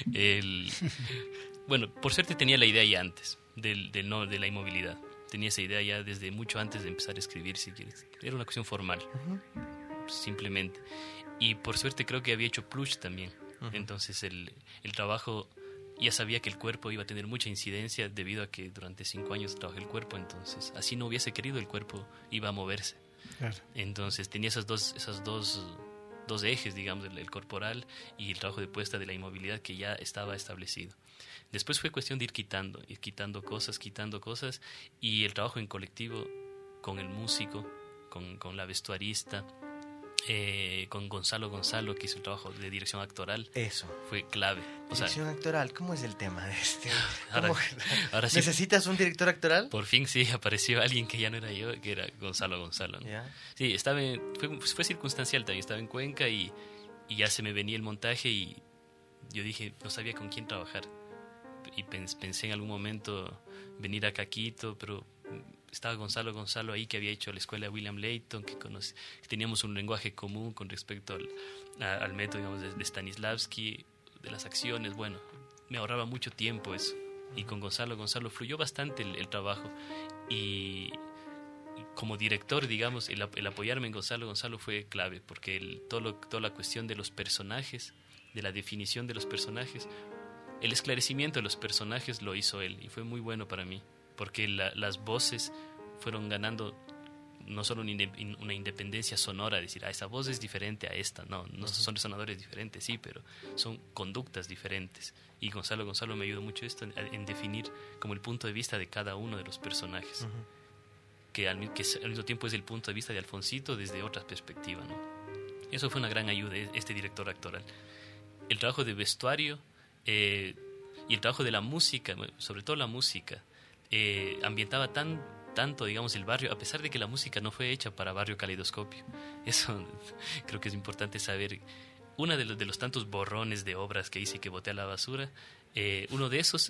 Bueno, por suerte tenía la idea ya antes de la inmovilidad. Tenía esa idea ya desde mucho antes de empezar a escribir, si quieres. Era una cuestión formal, simplemente. Y por suerte creo que había hecho Plush también. Entonces el trabajo... Ya sabía que el cuerpo iba a tener mucha incidencia debido a que durante 5 años trabajé el cuerpo, entonces así no hubiese querido, el cuerpo iba a moverse. Claro. Entonces tenía esas dos ejes, digamos, el corporal y el trabajo de puesta de la inmovilidad que ya estaba establecido. Después fue cuestión de ir quitando cosas, y el trabajo en colectivo con el músico, con la vestuarista, con Gonzalo, que hizo el trabajo de dirección actoral. Eso fue clave. Dirección actoral, ¿cómo es el tema de este? Ahora sí, ¿necesitas un director actoral? Por fin sí, apareció alguien que ya no era yo, que era Gonzalo, ¿no? ¿Ya? Sí, fue circunstancial también, estaba en Cuenca y ya se me venía el montaje y yo dije, no sabía con quién trabajar. Y pensé en algún momento venir a Quito, pero... Estaba Gonzalo ahí, que había hecho la escuela de William Layton, que teníamos un lenguaje común con respecto al método, digamos, de Stanislavski, de las acciones. Bueno, me ahorraba mucho tiempo eso. Y con Gonzalo fluyó bastante el trabajo. Y como director, digamos, el apoyarme en Gonzalo fue clave, porque toda la cuestión de los personajes, de la definición de los personajes, el esclarecimiento de los personajes lo hizo él, y fue muy bueno para mí. Porque las voces fueron ganando no solo una independencia sonora, decir, esa voz es diferente a esta, no son resonadores diferentes, sí, pero son conductas diferentes. Y Gonzalo me ayudó mucho esto en definir como el punto de vista de cada uno de los personajes, que al mismo tiempo es el punto de vista de Alfonsito desde otra perspectiva, ¿no? Eso fue una gran ayuda, este director actoral. El trabajo de vestuario y el trabajo de la música, sobre todo la música, ambientaba tanto, digamos, el barrio, a pesar de que la música no fue hecha para Barrio Caleidoscopio. Eso creo que es importante saber. Uno de los tantos borrones de obras que hice y que boté a la basura, uno de esos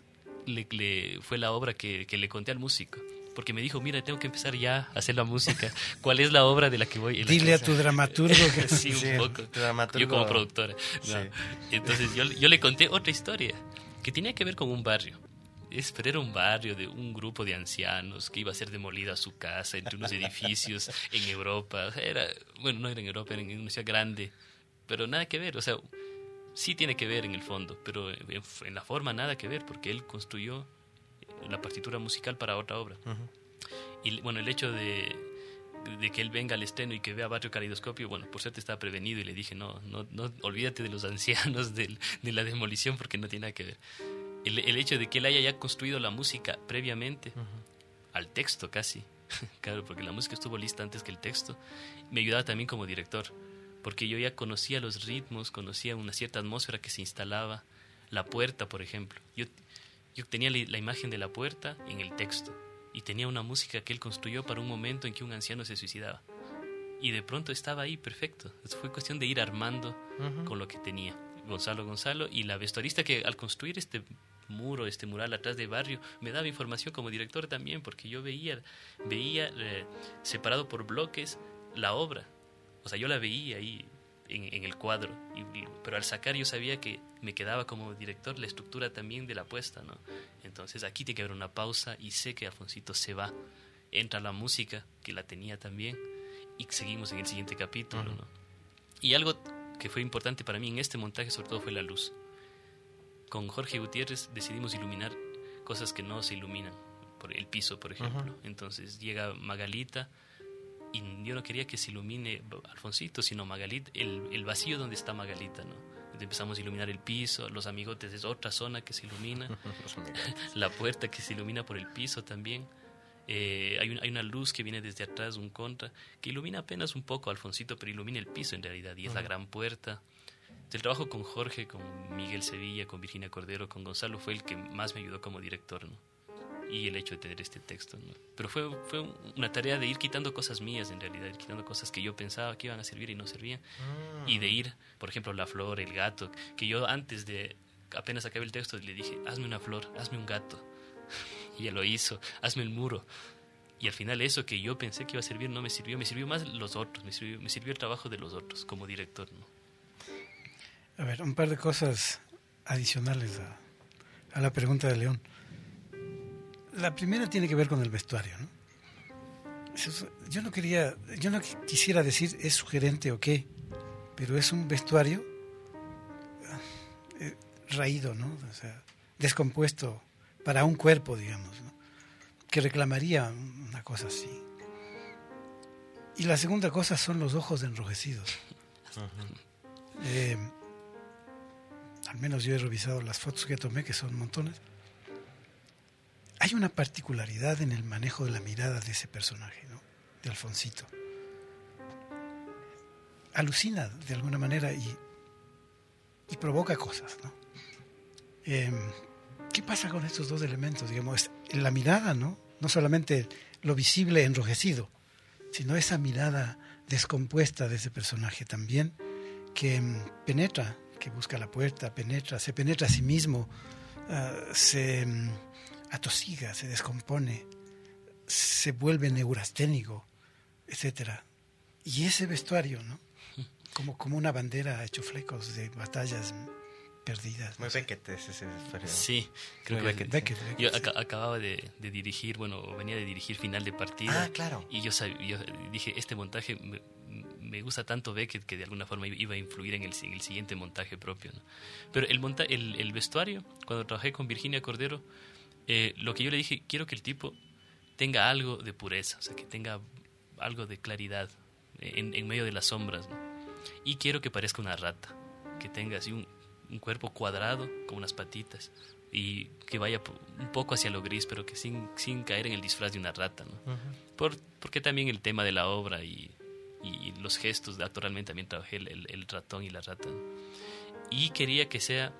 fue la obra que le conté al músico. Porque me dijo, mira, tengo que empezar ya a hacer la música. ¿Cuál es la obra de la que voy? Dile a tu dramaturgo que... Sí, un poco. Yo como productora. No. Sí. Entonces yo le conté otra historia que tenía que ver con un barrio. Pero era un barrio de un grupo de ancianos que iba a ser demolida su casa entre unos edificios en Europa. No era en Europa, era en una ciudad grande. Pero nada que ver, o sea, sí tiene que ver en el fondo, pero en la forma nada que ver, porque él construyó la partitura musical para otra obra. Y bueno, el hecho de que él venga al estreno y que vea Barrio Caleidoscopio, bueno, por suerte estaba prevenido y le dije, no olvídate de los ancianos, de la demolición, porque no tiene nada que ver. El hecho de que él haya ya construido la música previamente, al texto casi, claro, porque la música estuvo lista antes que el texto, me ayudaba también como director, porque yo ya conocía los ritmos, conocía una cierta atmósfera que se instalaba. La puerta, por ejemplo, yo tenía la imagen de la puerta en el texto y tenía una música que él construyó para un momento en que un anciano se suicidaba y de pronto estaba ahí perfecto. Fue cuestión de ir armando con lo que tenía Gonzalo y la vestuarista, que al construir este mural atrás de Barrio me daba información como director también, porque yo veía separado por bloques la obra. O sea, yo la veía ahí en el cuadro, pero al sacar yo sabía que me quedaba como director la estructura también de la puesta, ¿no? Entonces aquí tiene que haber una pausa y sé que Alfonsito se va, entra la música, que la tenía también, y seguimos en el siguiente capítulo, ¿no? Y algo que fue importante para mí en este montaje sobre todo fue la luz. Con Jorge Gutiérrez decidimos iluminar cosas que no se iluminan, por el piso, por ejemplo. Entonces llega Magalita, y yo no quería que se ilumine Alfonsito, sino Magalita, el vacío donde está Magalita, ¿no? Entonces empezamos a iluminar el piso, los amigotes es otra zona que se ilumina, la puerta que se ilumina por el piso también. Hay una luz que viene desde atrás, un contra, que ilumina apenas un poco a Alfonsito, pero ilumina el piso en realidad, y es la gran puerta. El trabajo con Jorge, con Miguel Sevilla, con Virginia Cordero, con Gonzalo fue el que más me ayudó como director, ¿no? Y el hecho de tener este texto, ¿no? Pero fue una tarea de ir quitando cosas mías, en realidad, ir quitando cosas que yo pensaba que iban a servir y no servían, y de ir, por ejemplo, la flor, el gato, que yo antes de apenas acabé el texto le dije, hazme una flor, hazme un gato, y ella lo hizo, hazme el muro, y al final eso que yo pensé que iba a servir no me sirvió, me sirvió más los otros, me sirvió el trabajo de los otros como director, ¿no? A ver, un par de cosas adicionales a la pregunta de León. La primera tiene que ver con el vestuario, ¿no? Yo no quisiera decir es sugerente o qué, pero es un vestuario raído, ¿no? O sea, descompuesto para un cuerpo, digamos, ¿no? Que reclamaría una cosa así. Y la segunda cosa son los ojos enrojecidos. Al menos yo he revisado las fotos que tomé, que son montones. Hay una particularidad en el manejo de la mirada de ese personaje, ¿no? De Alfonsito. Alucina de alguna manera y provoca cosas, ¿no? ¿Qué pasa con estos dos elementos? Digamos, la mirada, ¿no? No solamente lo visible enrojecido, sino esa mirada descompuesta de ese personaje también, que penetra, que busca la puerta, se penetra a sí mismo, se atosiga, se descompone, se vuelve neurasténico, etcétera. Y ese vestuario, ¿no? Como una bandera hecho flecos de batallas perdidas. Muy Beckett es ese vestuario. Sí, creo que Beckett. Yo acababa de dirigir, venía de dirigir Final de Partida. Ah, claro. Y yo dije, este montaje me gusta tanto Beckett que de alguna forma iba a influir en el siguiente montaje propio, ¿no? Pero el vestuario, cuando trabajé con Virginia Cordero, lo que yo le dije, quiero que el tipo tenga algo de pureza, o sea, que tenga algo de claridad en medio de las sombras, ¿no? Y quiero que parezca una rata, que tenga así un cuerpo cuadrado con unas patitas y que vaya un poco hacia lo gris, pero que sin caer en el disfraz de una rata, ¿no? Porque también el tema de la obra y los gestos, actoralmente también trabajé el ratón y la rata, ¿no? Y quería que sea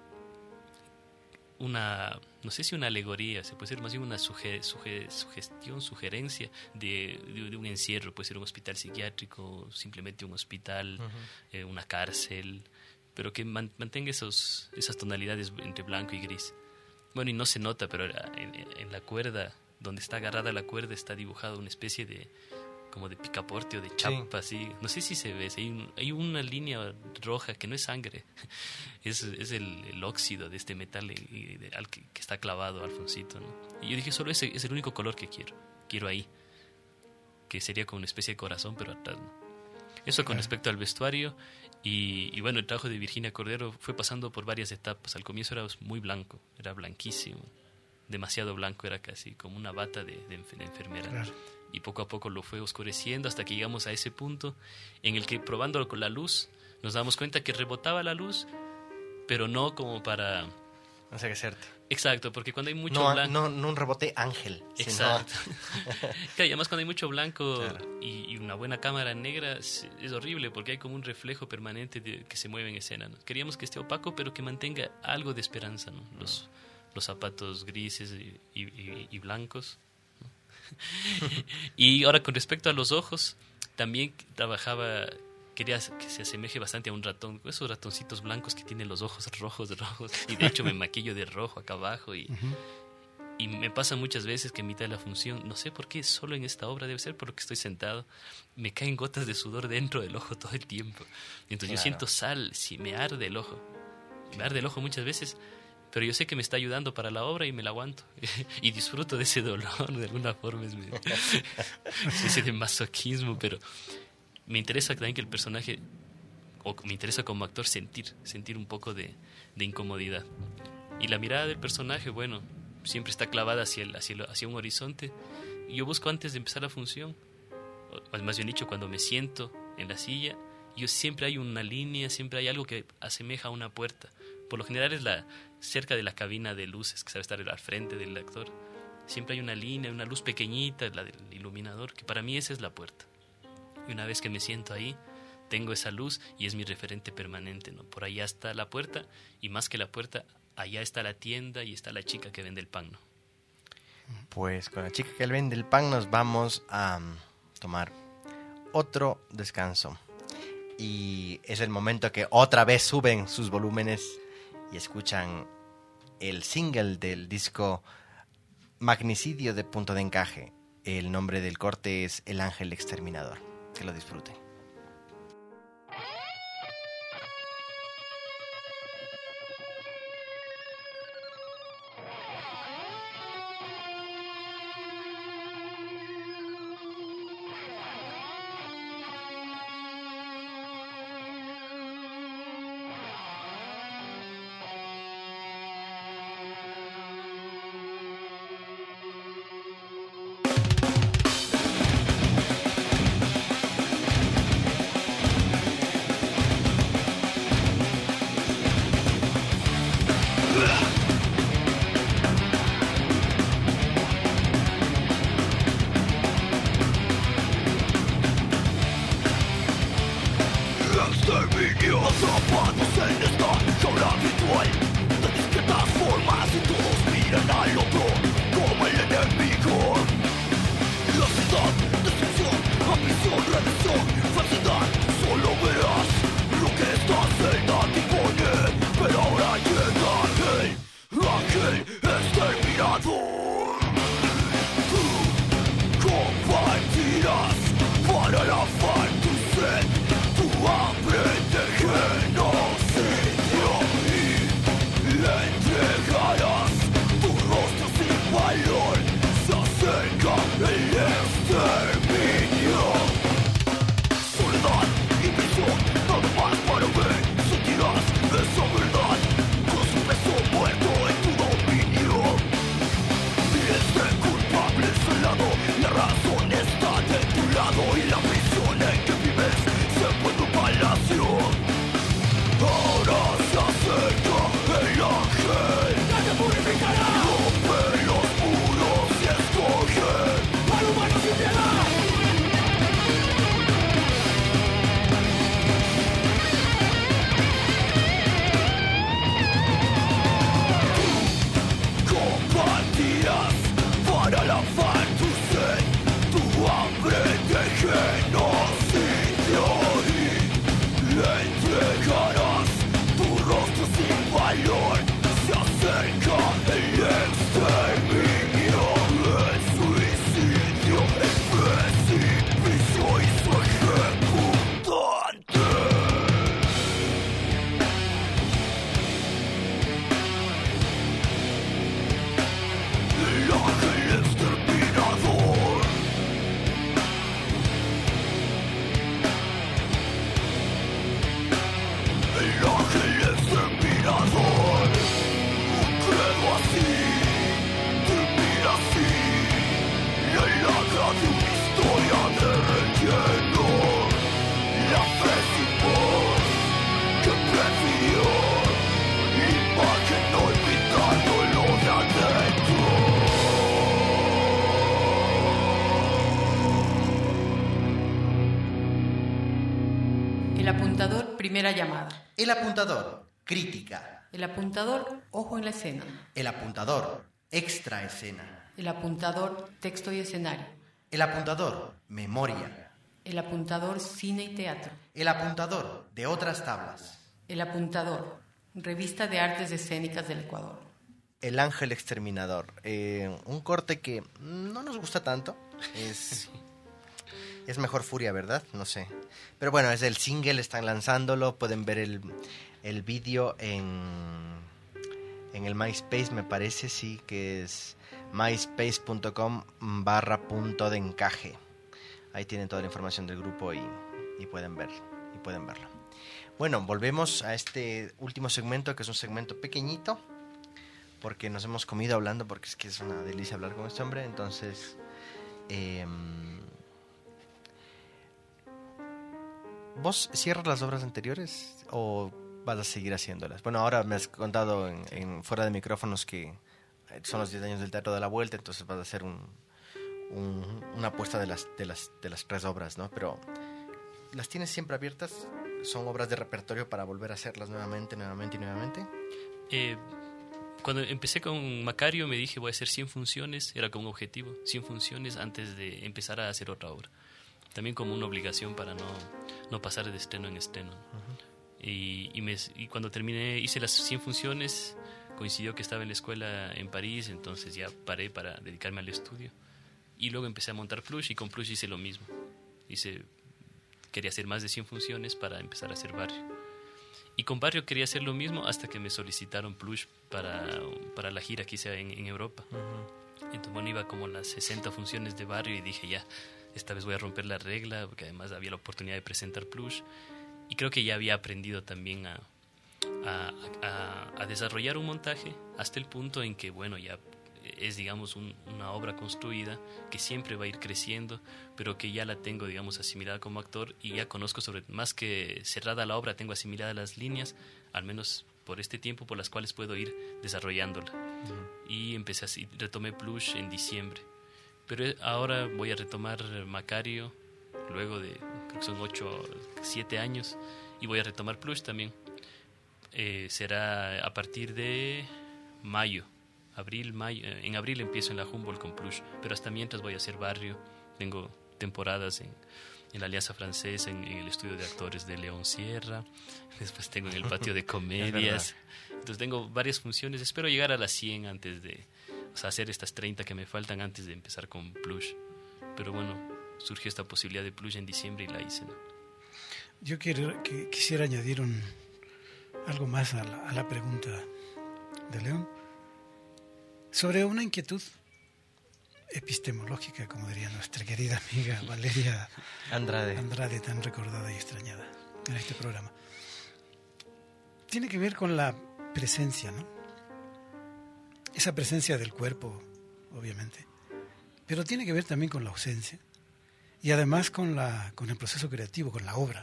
no sé si una alegoría, se puede ser más bien una sugestión, sugerencia de un encierro, puede ser un hospital psiquiátrico, simplemente un hospital, una cárcel, pero que mantenga esas tonalidades entre blanco y gris. Bueno, y no se nota, pero en la cuerda, donde está agarrada la cuerda, está dibujado una especie de como de picaporte o de chapa, así. No sé si se ve, hay una línea roja que no es sangre, es el óxido de este metal que está clavado, Alfonsito, ¿no? Y yo dije, solo ese es el único color que quiero ahí, que sería como una especie de corazón, pero atrás, ¿no? Eso con respecto al vestuario. Y bueno, el trabajo de Virginia Cordero fue pasando por varias etapas. Al comienzo era muy blanco, era blanquísimo, demasiado blanco, era casi como una bata de enfermera. Claro. Y poco a poco lo fue oscureciendo hasta que llegamos a ese punto en el que, probándolo con la luz, nos damos cuenta que rebotaba la luz, pero no como para... No sé qué hacerte. Exacto, porque cuando hay mucho blanco... No un rebote ángel. Exacto. Claro, y además cuando hay mucho blanco, claro, y una buena cámara negra, es horrible porque hay como un reflejo permanente que se mueve en escena, ¿no? Queríamos que esté opaco, pero que mantenga algo de esperanza, ¿no? Los zapatos grises y blancos. Y ahora con respecto a los ojos, también quería que se asemeje bastante a un ratón, esos ratoncitos blancos que tienen los ojos rojos, y de hecho me maquillo de rojo acá abajo y me pasa muchas veces que en mitad de la función, no sé por qué, solo en esta obra, debe ser por lo que estoy sentado, me caen gotas de sudor dentro del ojo todo el tiempo, y entonces yo siento sal, me arde el ojo muchas veces. Pero yo sé que me está ayudando para la obra y me la aguanto. Y disfruto de ese dolor, de alguna forma. Es ese de masoquismo, pero me interesa también que el personaje, o me interesa como actor sentir un poco de incomodidad. Y la mirada del personaje, bueno, siempre está clavada hacia un horizonte. Y yo busco antes de empezar la función, o más bien dicho, cuando me siento en la silla, siempre hay una línea, siempre hay algo que asemeja a una puerta. Por lo general es cerca de la cabina de luces que sabe estar al frente del actor. Siempre hay una línea, una luz pequeñita, la del iluminador, que para mí esa es la puerta. Y una vez que me siento ahí, tengo esa luz y es mi referente permanente, ¿no? Por allá está la puerta, y más que la puerta, allá está la tienda y está la chica que vende el pan, ¿no? Pues con la chica que vende el pan nos vamos a tomar otro descanso. Y es el momento que otra vez suben sus volúmenes y escuchan el single del disco Magnicidio de Punto de Encaje. El nombre del corte es El Ángel Exterminador. Que lo disfruten. primera llamada. El apuntador, crítica. El apuntador, ojo en la escena. El apuntador, extra escena. El apuntador, texto y escenario. El apuntador, memoria. El apuntador, cine y teatro. El apuntador, de otras tablas. El apuntador, revista de artes escénicas del Ecuador. El ángel exterminador. Un corte que no nos gusta tanto. Es mejor Furia, ¿verdad? No sé. Pero bueno, es el single, están lanzándolo. Pueden ver el vídeo en el MySpace, me parece, sí, que es myspace.com/punto-de-encaje. Ahí tienen toda la información del grupo y pueden verlo. Bueno, volvemos a este último segmento, que es un segmento pequeñito, porque nos hemos comido hablando, porque es que es una delicia hablar con este hombre. Entonces, ¿vos cierras las obras anteriores o vas a seguir haciéndolas? Bueno, ahora me has contado en fuera de micrófonos que son los 10 años del Teatro de la Vuelta, entonces vas a hacer una apuesta de las 3 obras, ¿no? Pero ¿las tienes siempre abiertas? ¿Son obras de repertorio para volver a hacerlas nuevamente? Cuando empecé con Macario me dije voy a hacer 100 funciones, era como un objetivo, 100 funciones antes de empezar a hacer otra obra. También como una obligación para no pasar de estreno en estreno. Uh-huh. Y cuando terminé, hice las 100 funciones, coincidió que estaba en la escuela en París, entonces ya paré para dedicarme al estudio. Y luego empecé a montar Plush, y con Plush hice lo mismo. Quería hacer más de 100 funciones para empezar a hacer Barrio. Y con Barrio quería hacer lo mismo hasta que me solicitaron Plush para la gira que hice en Europa. Uh-huh. Entonces, bueno, iba como las 60 funciones de Barrio y dije, ya, esta vez voy a romper la regla, porque además había la oportunidad de presentar Plush. Y creo que ya había aprendido también a desarrollar un montaje hasta el punto en que, bueno, ya es, digamos, una obra construida que siempre va a ir creciendo, pero que ya la tengo, digamos, asimilada como actor y ya conozco, más que cerrada la obra, tengo asimiladas las líneas, al menos por este tiempo, por las cuales puedo ir desarrollándola. Uh-huh. Y empecé así, retomé Plush en diciembre, pero ahora voy a retomar Macario luego de, creo que son 7 años, y voy a retomar Plush también. Será a partir de mayo. En abril empiezo en la Humboldt con Plush, pero hasta mientras voy a hacer Barrio. Tengo temporadas en la Alianza Francesa, en el estudio de actores de León Sierra, después tengo en el patio de comedias. Entonces tengo varias funciones, espero llegar a las 100 antes de, hacer estas 30 que me faltan antes de empezar con Plush. Pero bueno, surgió esta posibilidad de Plush en diciembre y la hice, ¿no? Yo quisiera añadir algo más a la pregunta de León, sobre una inquietud epistemológica, como diría nuestra querida amiga Valeria Andrade, tan recordada y extrañada en este programa. Tiene que ver con la presencia, ¿no? Esa presencia del cuerpo, obviamente, pero tiene que ver también con la ausencia y además con el proceso creativo, con la obra.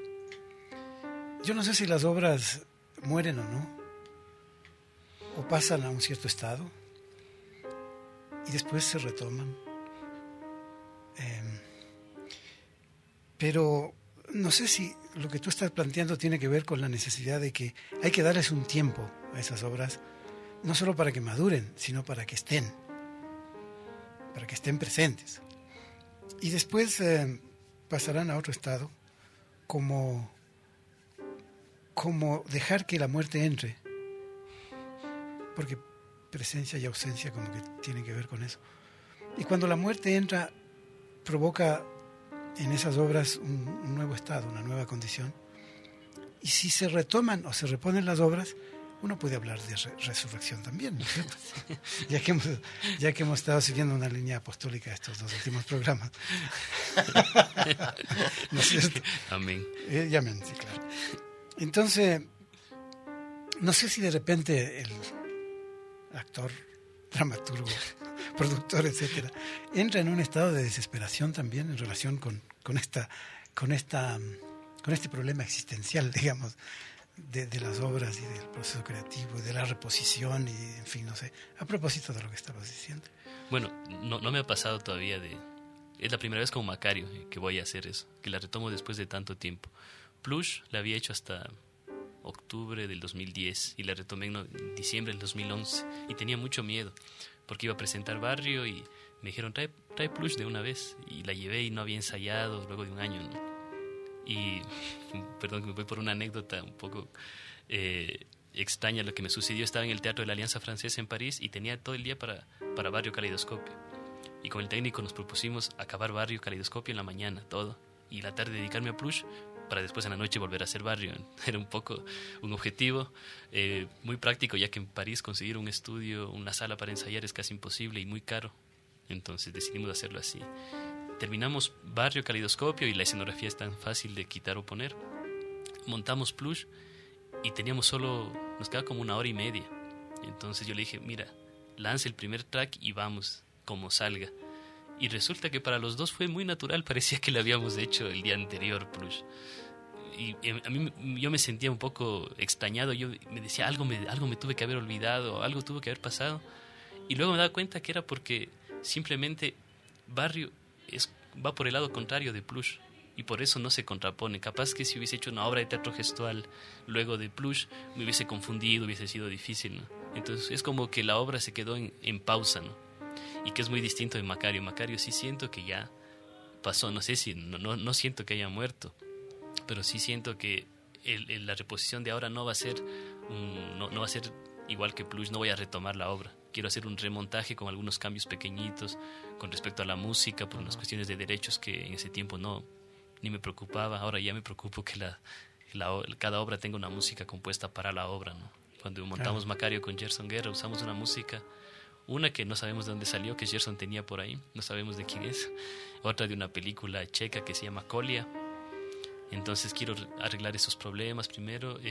Yo no sé si las obras mueren o no, o pasan a un cierto estado y después se retoman. Pero no sé si lo que tú estás planteando tiene que ver con la necesidad de que hay que darles un tiempo a esas obras, no solo para que maduren, sino para que estén presentes. Y después pasarán a otro estado, como dejar que la muerte entre, porque presencia y ausencia como que tienen que ver con eso. Y cuando la muerte entra, provoca en esas obras un nuevo estado, una nueva condición. Y si se retoman o se reponen las obras, uno puede hablar de resurrección también, ¿no es cierto? ya que hemos estado siguiendo una línea apostólica estos 2 últimos programas. ¿No es cierto? Amén. Amén, sí, claro. Entonces, no sé si de repente el actor, dramaturgo, productor, etcétera, entra en un estado de desesperación también en relación con este problema existencial, digamos, de las obras y del proceso creativo, de la reposición y, en fin, no sé, a propósito de lo que estabas diciendo. Bueno, no me ha pasado todavía es la primera vez con Macario que voy a hacer eso, que la retomo después de tanto tiempo, Plush la había hecho hasta octubre del 2010 y la retomé en diciembre del 2011 y tenía mucho miedo porque iba a presentar Barrio y me dijeron trae Plush de una vez y la llevé y no había ensayado luego de un año, ¿no? Y perdón que me voy por una anécdota un poco extraña lo que me sucedió. Estaba en el Teatro de la Alianza Francesa en París y tenía todo el día para Barrio Caleidoscopio y con el técnico nos propusimos acabar Barrio Caleidoscopio en la mañana todo y la tarde dedicarme a Plush para después en la noche volver a hacer Barrio. Era un poco un objetivo muy práctico, ya que en París conseguir un estudio, una sala para ensayar es casi imposible y muy caro. Entonces decidimos hacerlo así. Terminamos Barrio Caleidoscopio y la escenografía es tan fácil de quitar o poner. Montamos Plush y nos quedaba como 1 hora y media. Entonces yo le dije, mira, lance el primer track y vamos, como salga. Y resulta que para los dos fue muy natural, parecía que lo habíamos hecho el día anterior, Plush. Y a mí yo me sentía un poco extrañado, yo me decía, algo me tuve que haber olvidado, algo tuvo que haber pasado. Y luego me daba cuenta que era porque simplemente Barrio va por el lado contrario de Plush y por eso no se contrapone. Capaz que si hubiese hecho una obra de teatro gestual luego de Plush me hubiese confundido, hubiese sido difícil, ¿no? Entonces es como que la obra se quedó en pausa, ¿no? Y que es muy distinto de Macario. Macario sí siento que ya pasó, no sé si no siento que haya muerto, pero sí siento que la reposición de ahora no va a ser no va a ser igual que Plush. No voy a retomar la obra, quiero hacer un remontaje con algunos cambios pequeñitos con respecto a la música por unas cuestiones de derechos que en ese tiempo ni me preocupaba. Ahora ya me preocupo que cada obra tenga una música compuesta para la obra, ¿no? Cuando montamos Macario con Gerson Guerra usamos una música, una que no sabemos de dónde salió, que Gerson tenía por ahí, no sabemos de quién es, otra de una película checa que se llama Colia. Entonces quiero arreglar esos problemas primero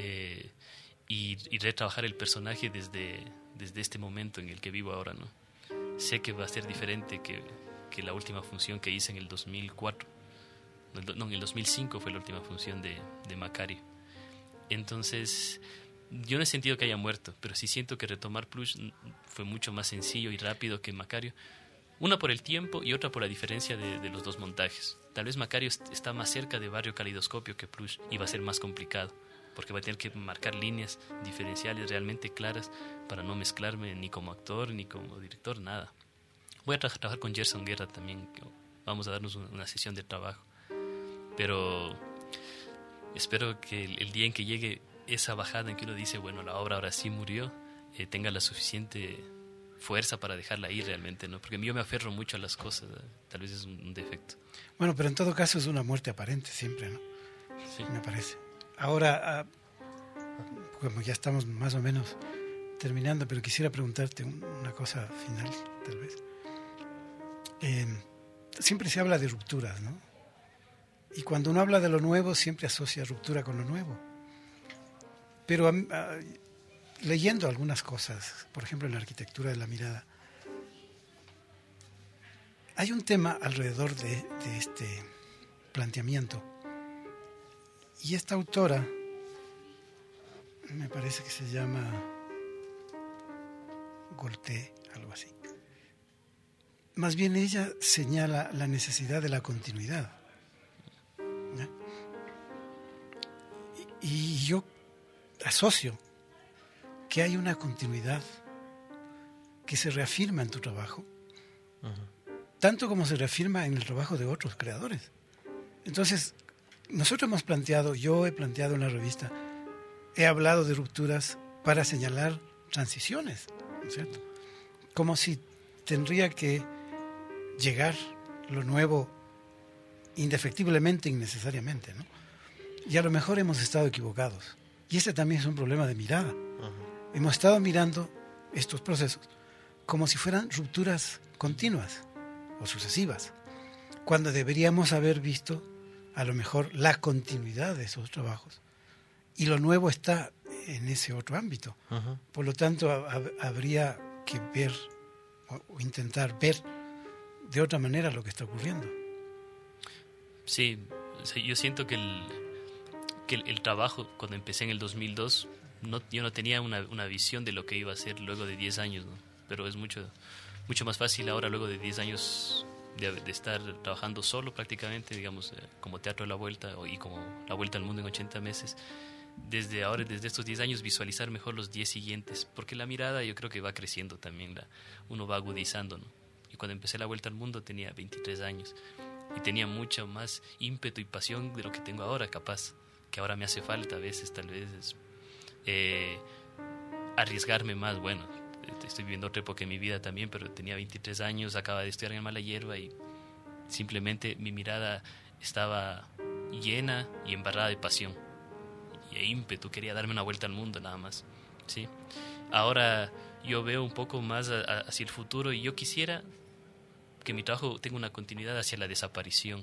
y retrabajar el personaje desde este momento en el que vivo ahora, ¿no? Sé que va a ser diferente que la última función que hice en el 2004. No, en el 2005 fue la última función de Macario. Entonces yo no he sentido que haya muerto, pero sí siento que retomar Plush fue mucho más sencillo y rápido que Macario. Una por el tiempo y otra por la diferencia de los dos montajes. Tal vez Macario está más cerca de Barrio Caleidoscopio que Plush y va a ser más complicado, porque va a tener que marcar líneas diferenciales realmente claras para no mezclarme ni como actor ni como director, nada. Voy a trabajar con Gerson Guerra también, vamos a darnos una sesión de trabajo. Pero espero que el día en que llegue esa bajada en que uno dice, bueno, la obra ahora sí murió, tenga la suficiente fuerza para dejarla ahí realmente, ¿no? Porque yo me aferro mucho a las cosas, tal vez es un defecto. Bueno, pero en todo caso es una muerte aparente siempre, ¿no? Sí. Me parece. Ahora, como ya estamos más o menos terminando, pero quisiera preguntarte una cosa final, tal vez. Siempre se habla de rupturas, ¿no? Y cuando uno habla de lo nuevo, siempre asocia ruptura con lo nuevo. Pero leyendo algunas cosas, por ejemplo en la arquitectura de la mirada, hay un tema alrededor de este planteamiento. Y esta autora, me parece que se llama Golté, algo así. Más bien ella señala la necesidad de la continuidad. ¿Ya? Y yo asocio que hay una continuidad que se reafirma en tu trabajo, tanto como se reafirma en el trabajo de otros creadores. Entonces, nosotros yo he planteado en la revista, he hablado de rupturas para señalar transiciones, ¿no es cierto? Como si tendría que llegar lo nuevo indefectiblemente, innecesariamente, ¿no? Y a lo mejor hemos estado equivocados. Y ese también es un problema de mirada. Hemos estado mirando estos procesos como si fueran rupturas continuas o sucesivas, cuando deberíamos haber visto a lo mejor la continuidad de esos trabajos. Y lo nuevo está en ese otro ámbito. Por lo tanto, habría que ver o intentar ver de otra manera lo que está ocurriendo. Sí, yo siento que el trabajo, cuando empecé en el 2002, yo no tenía una visión de lo que iba a hacer luego de 10 años, ¿no? Pero es mucho más fácil ahora, luego de 10 años, de estar trabajando solo prácticamente, digamos, como Teatro de la Vuelta y como La Vuelta al Mundo en 80 meses, desde ahora, desde estos 10 años, visualizar mejor los 10 siguientes, porque la mirada yo creo que va creciendo también, uno va agudizando, ¿no? Y cuando empecé La Vuelta al Mundo tenía 23 años y tenía mucho más ímpetu y pasión de lo que tengo ahora, capaz, que ahora me hace falta a veces, tal vez, arriesgarme más. Bueno, estoy viviendo otra época en mi vida también, pero tenía 23 años, acababa de estudiar en Mala Hierba y simplemente mi mirada estaba llena y embarrada de pasión y de ímpetu, quería darme una vuelta al mundo nada más, ¿sí? Ahora yo veo un poco más hacia el futuro y yo quisiera que mi trabajo tenga una continuidad hacia la desaparición.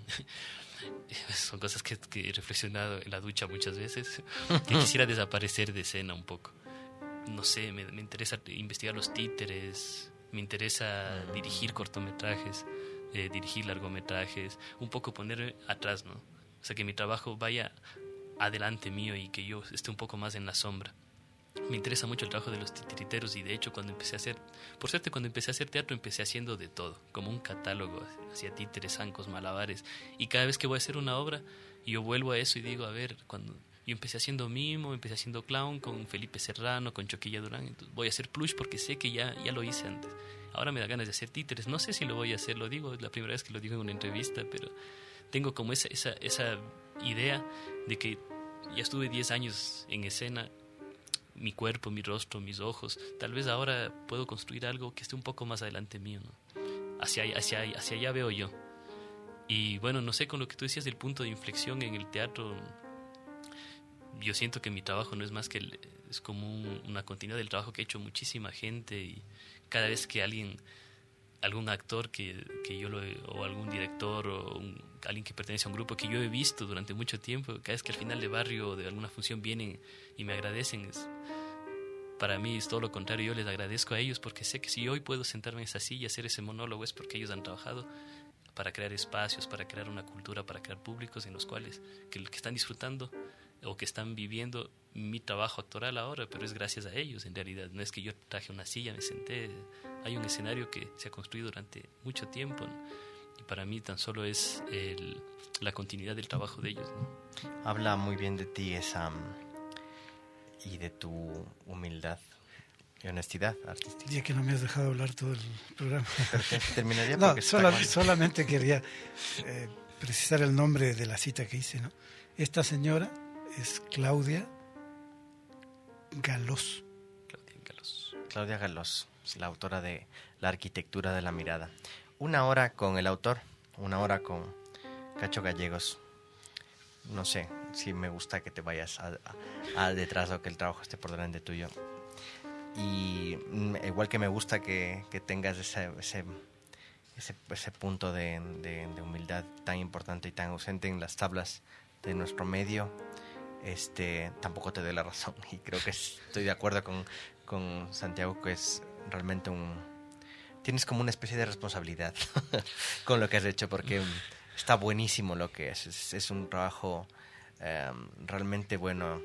Son cosas que he reflexionado en la ducha muchas veces, que quisiera desaparecer de escena un poco. No sé, me interesa investigar los títeres, me interesa dirigir cortometrajes, dirigir largometrajes, un poco ponerme atrás, ¿no? O sea, que mi trabajo vaya adelante mío y que yo esté un poco más en la sombra. Me interesa mucho el trabajo de los titiriteros y de hecho cuando empecé a hacer teatro empecé haciendo de todo, como un catálogo, hacía títeres, zancos, malabares, y cada vez que voy a hacer una obra yo vuelvo a eso y digo, a ver, cuando yo empecé haciendo mimo, empecé haciendo clown con Felipe Serrano, con Choquilla Durán, entonces voy a hacer plush porque sé que ya lo hice antes. Ahora me da ganas de hacer títeres, no sé si lo voy a hacer, lo digo, es la primera vez que lo digo en una entrevista, pero tengo como esa idea de que ya estuve 10 años en escena, mi cuerpo, mi rostro, mis ojos, tal vez ahora puedo construir algo que esté un poco más adelante mío, ¿no? Hacia allá veo yo. Y bueno, no sé, con lo que tú decías del punto de inflexión en el teatro, yo siento que mi trabajo no es más que es como una continuidad del trabajo que ha hecho muchísima gente, y cada vez que algún actor o algún director o alguien que pertenece a un grupo que yo he visto durante mucho tiempo, cada vez que al final de barrio o de alguna función vienen y me agradecen, para mí es todo lo contrario. Yo les agradezco a ellos porque sé que si hoy puedo sentarme en esa silla y hacer ese monólogo es porque ellos han trabajado para crear espacios, para crear una cultura, para crear públicos en los cuales que están disfrutando o que están viviendo mi trabajo actoral ahora, pero es gracias a ellos en realidad. No es que yo traje una silla, me senté, hay un escenario que se ha construido durante mucho tiempo, ¿no? Y para mí tan solo es la continuidad del trabajo de ellos, ¿no? Habla muy bien de ti y de tu humildad y honestidad artística. Ya que no me has dejado hablar todo el programa. Terminaría No, porque solamente quería precisar el nombre de la cita que hice, ¿no? Esta señora es Claudia Galós. Claudia Galós, la autora de La Arquitectura de la Mirada. 1 hora con el autor, 1 hora con Cacho Gallegos. No sé si me gusta que te vayas a detrás o que el trabajo esté por delante tuyo. Y igual que me gusta que tengas ese punto de humildad tan importante y tan ausente en las tablas de nuestro medio, tampoco te doy la razón. Y creo que estoy de acuerdo con Santiago, que es realmente tienes como una especie de responsabilidad con lo que has hecho, porque está buenísimo lo que es un trabajo realmente bueno.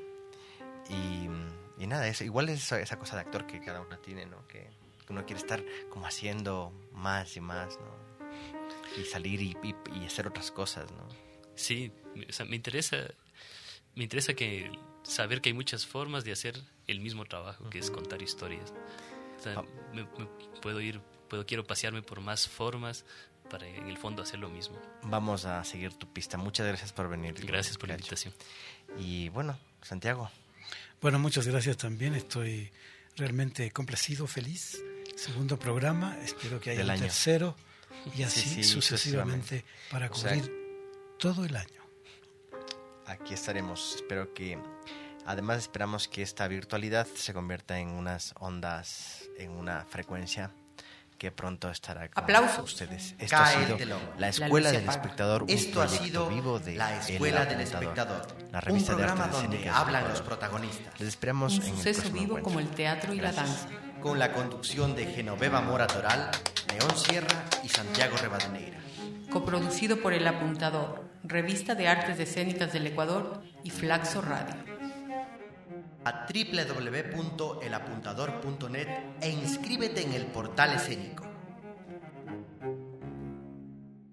Y nada, igual es esa cosa de actor que cada uno tiene, ¿no? Que uno quiere estar como haciendo más y más, ¿no? Y salir y hacer otras cosas, ¿no? Sí, o sea, me interesa saber que hay muchas formas de hacer el mismo trabajo, que es contar historias. O sea, quiero pasearme por más formas para en el fondo hacer lo mismo. Vamos a seguir tu pista. Muchas gracias por venir. Gracias por la invitación. Y bueno, Santiago. Bueno, muchas gracias también. Estoy realmente complacido, feliz. Segundo programa, espero que haya un tercero y así sucesivamente para cubrir todo el año. Aquí estaremos. Además esperamos que esta virtualidad se convierta en unas ondas, en una frecuencia que pronto estará con ustedes. Esto ha sido la Escuela del Espectador, Esto ha sido vivo de la Escuela del Espectador, la revista un programa de artes donde escénicas hablan los protagonistas. Les esperamos Un en el suceso próximo vivo encuentro. como el teatro y Gracias. la danza. Con la conducción de Genoveva Mora Toral, León Sierra y Santiago Rivadeneira. Coproducido por El Apuntador, Revista de Artes Escénicas del Ecuador y Flaxo Radio. A www.elapuntador.net e inscríbete en el portal escénico.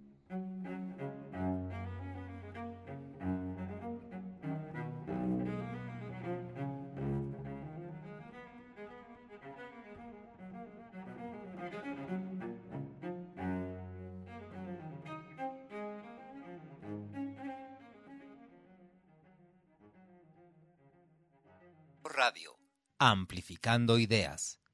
Radio. Amplificando ideas.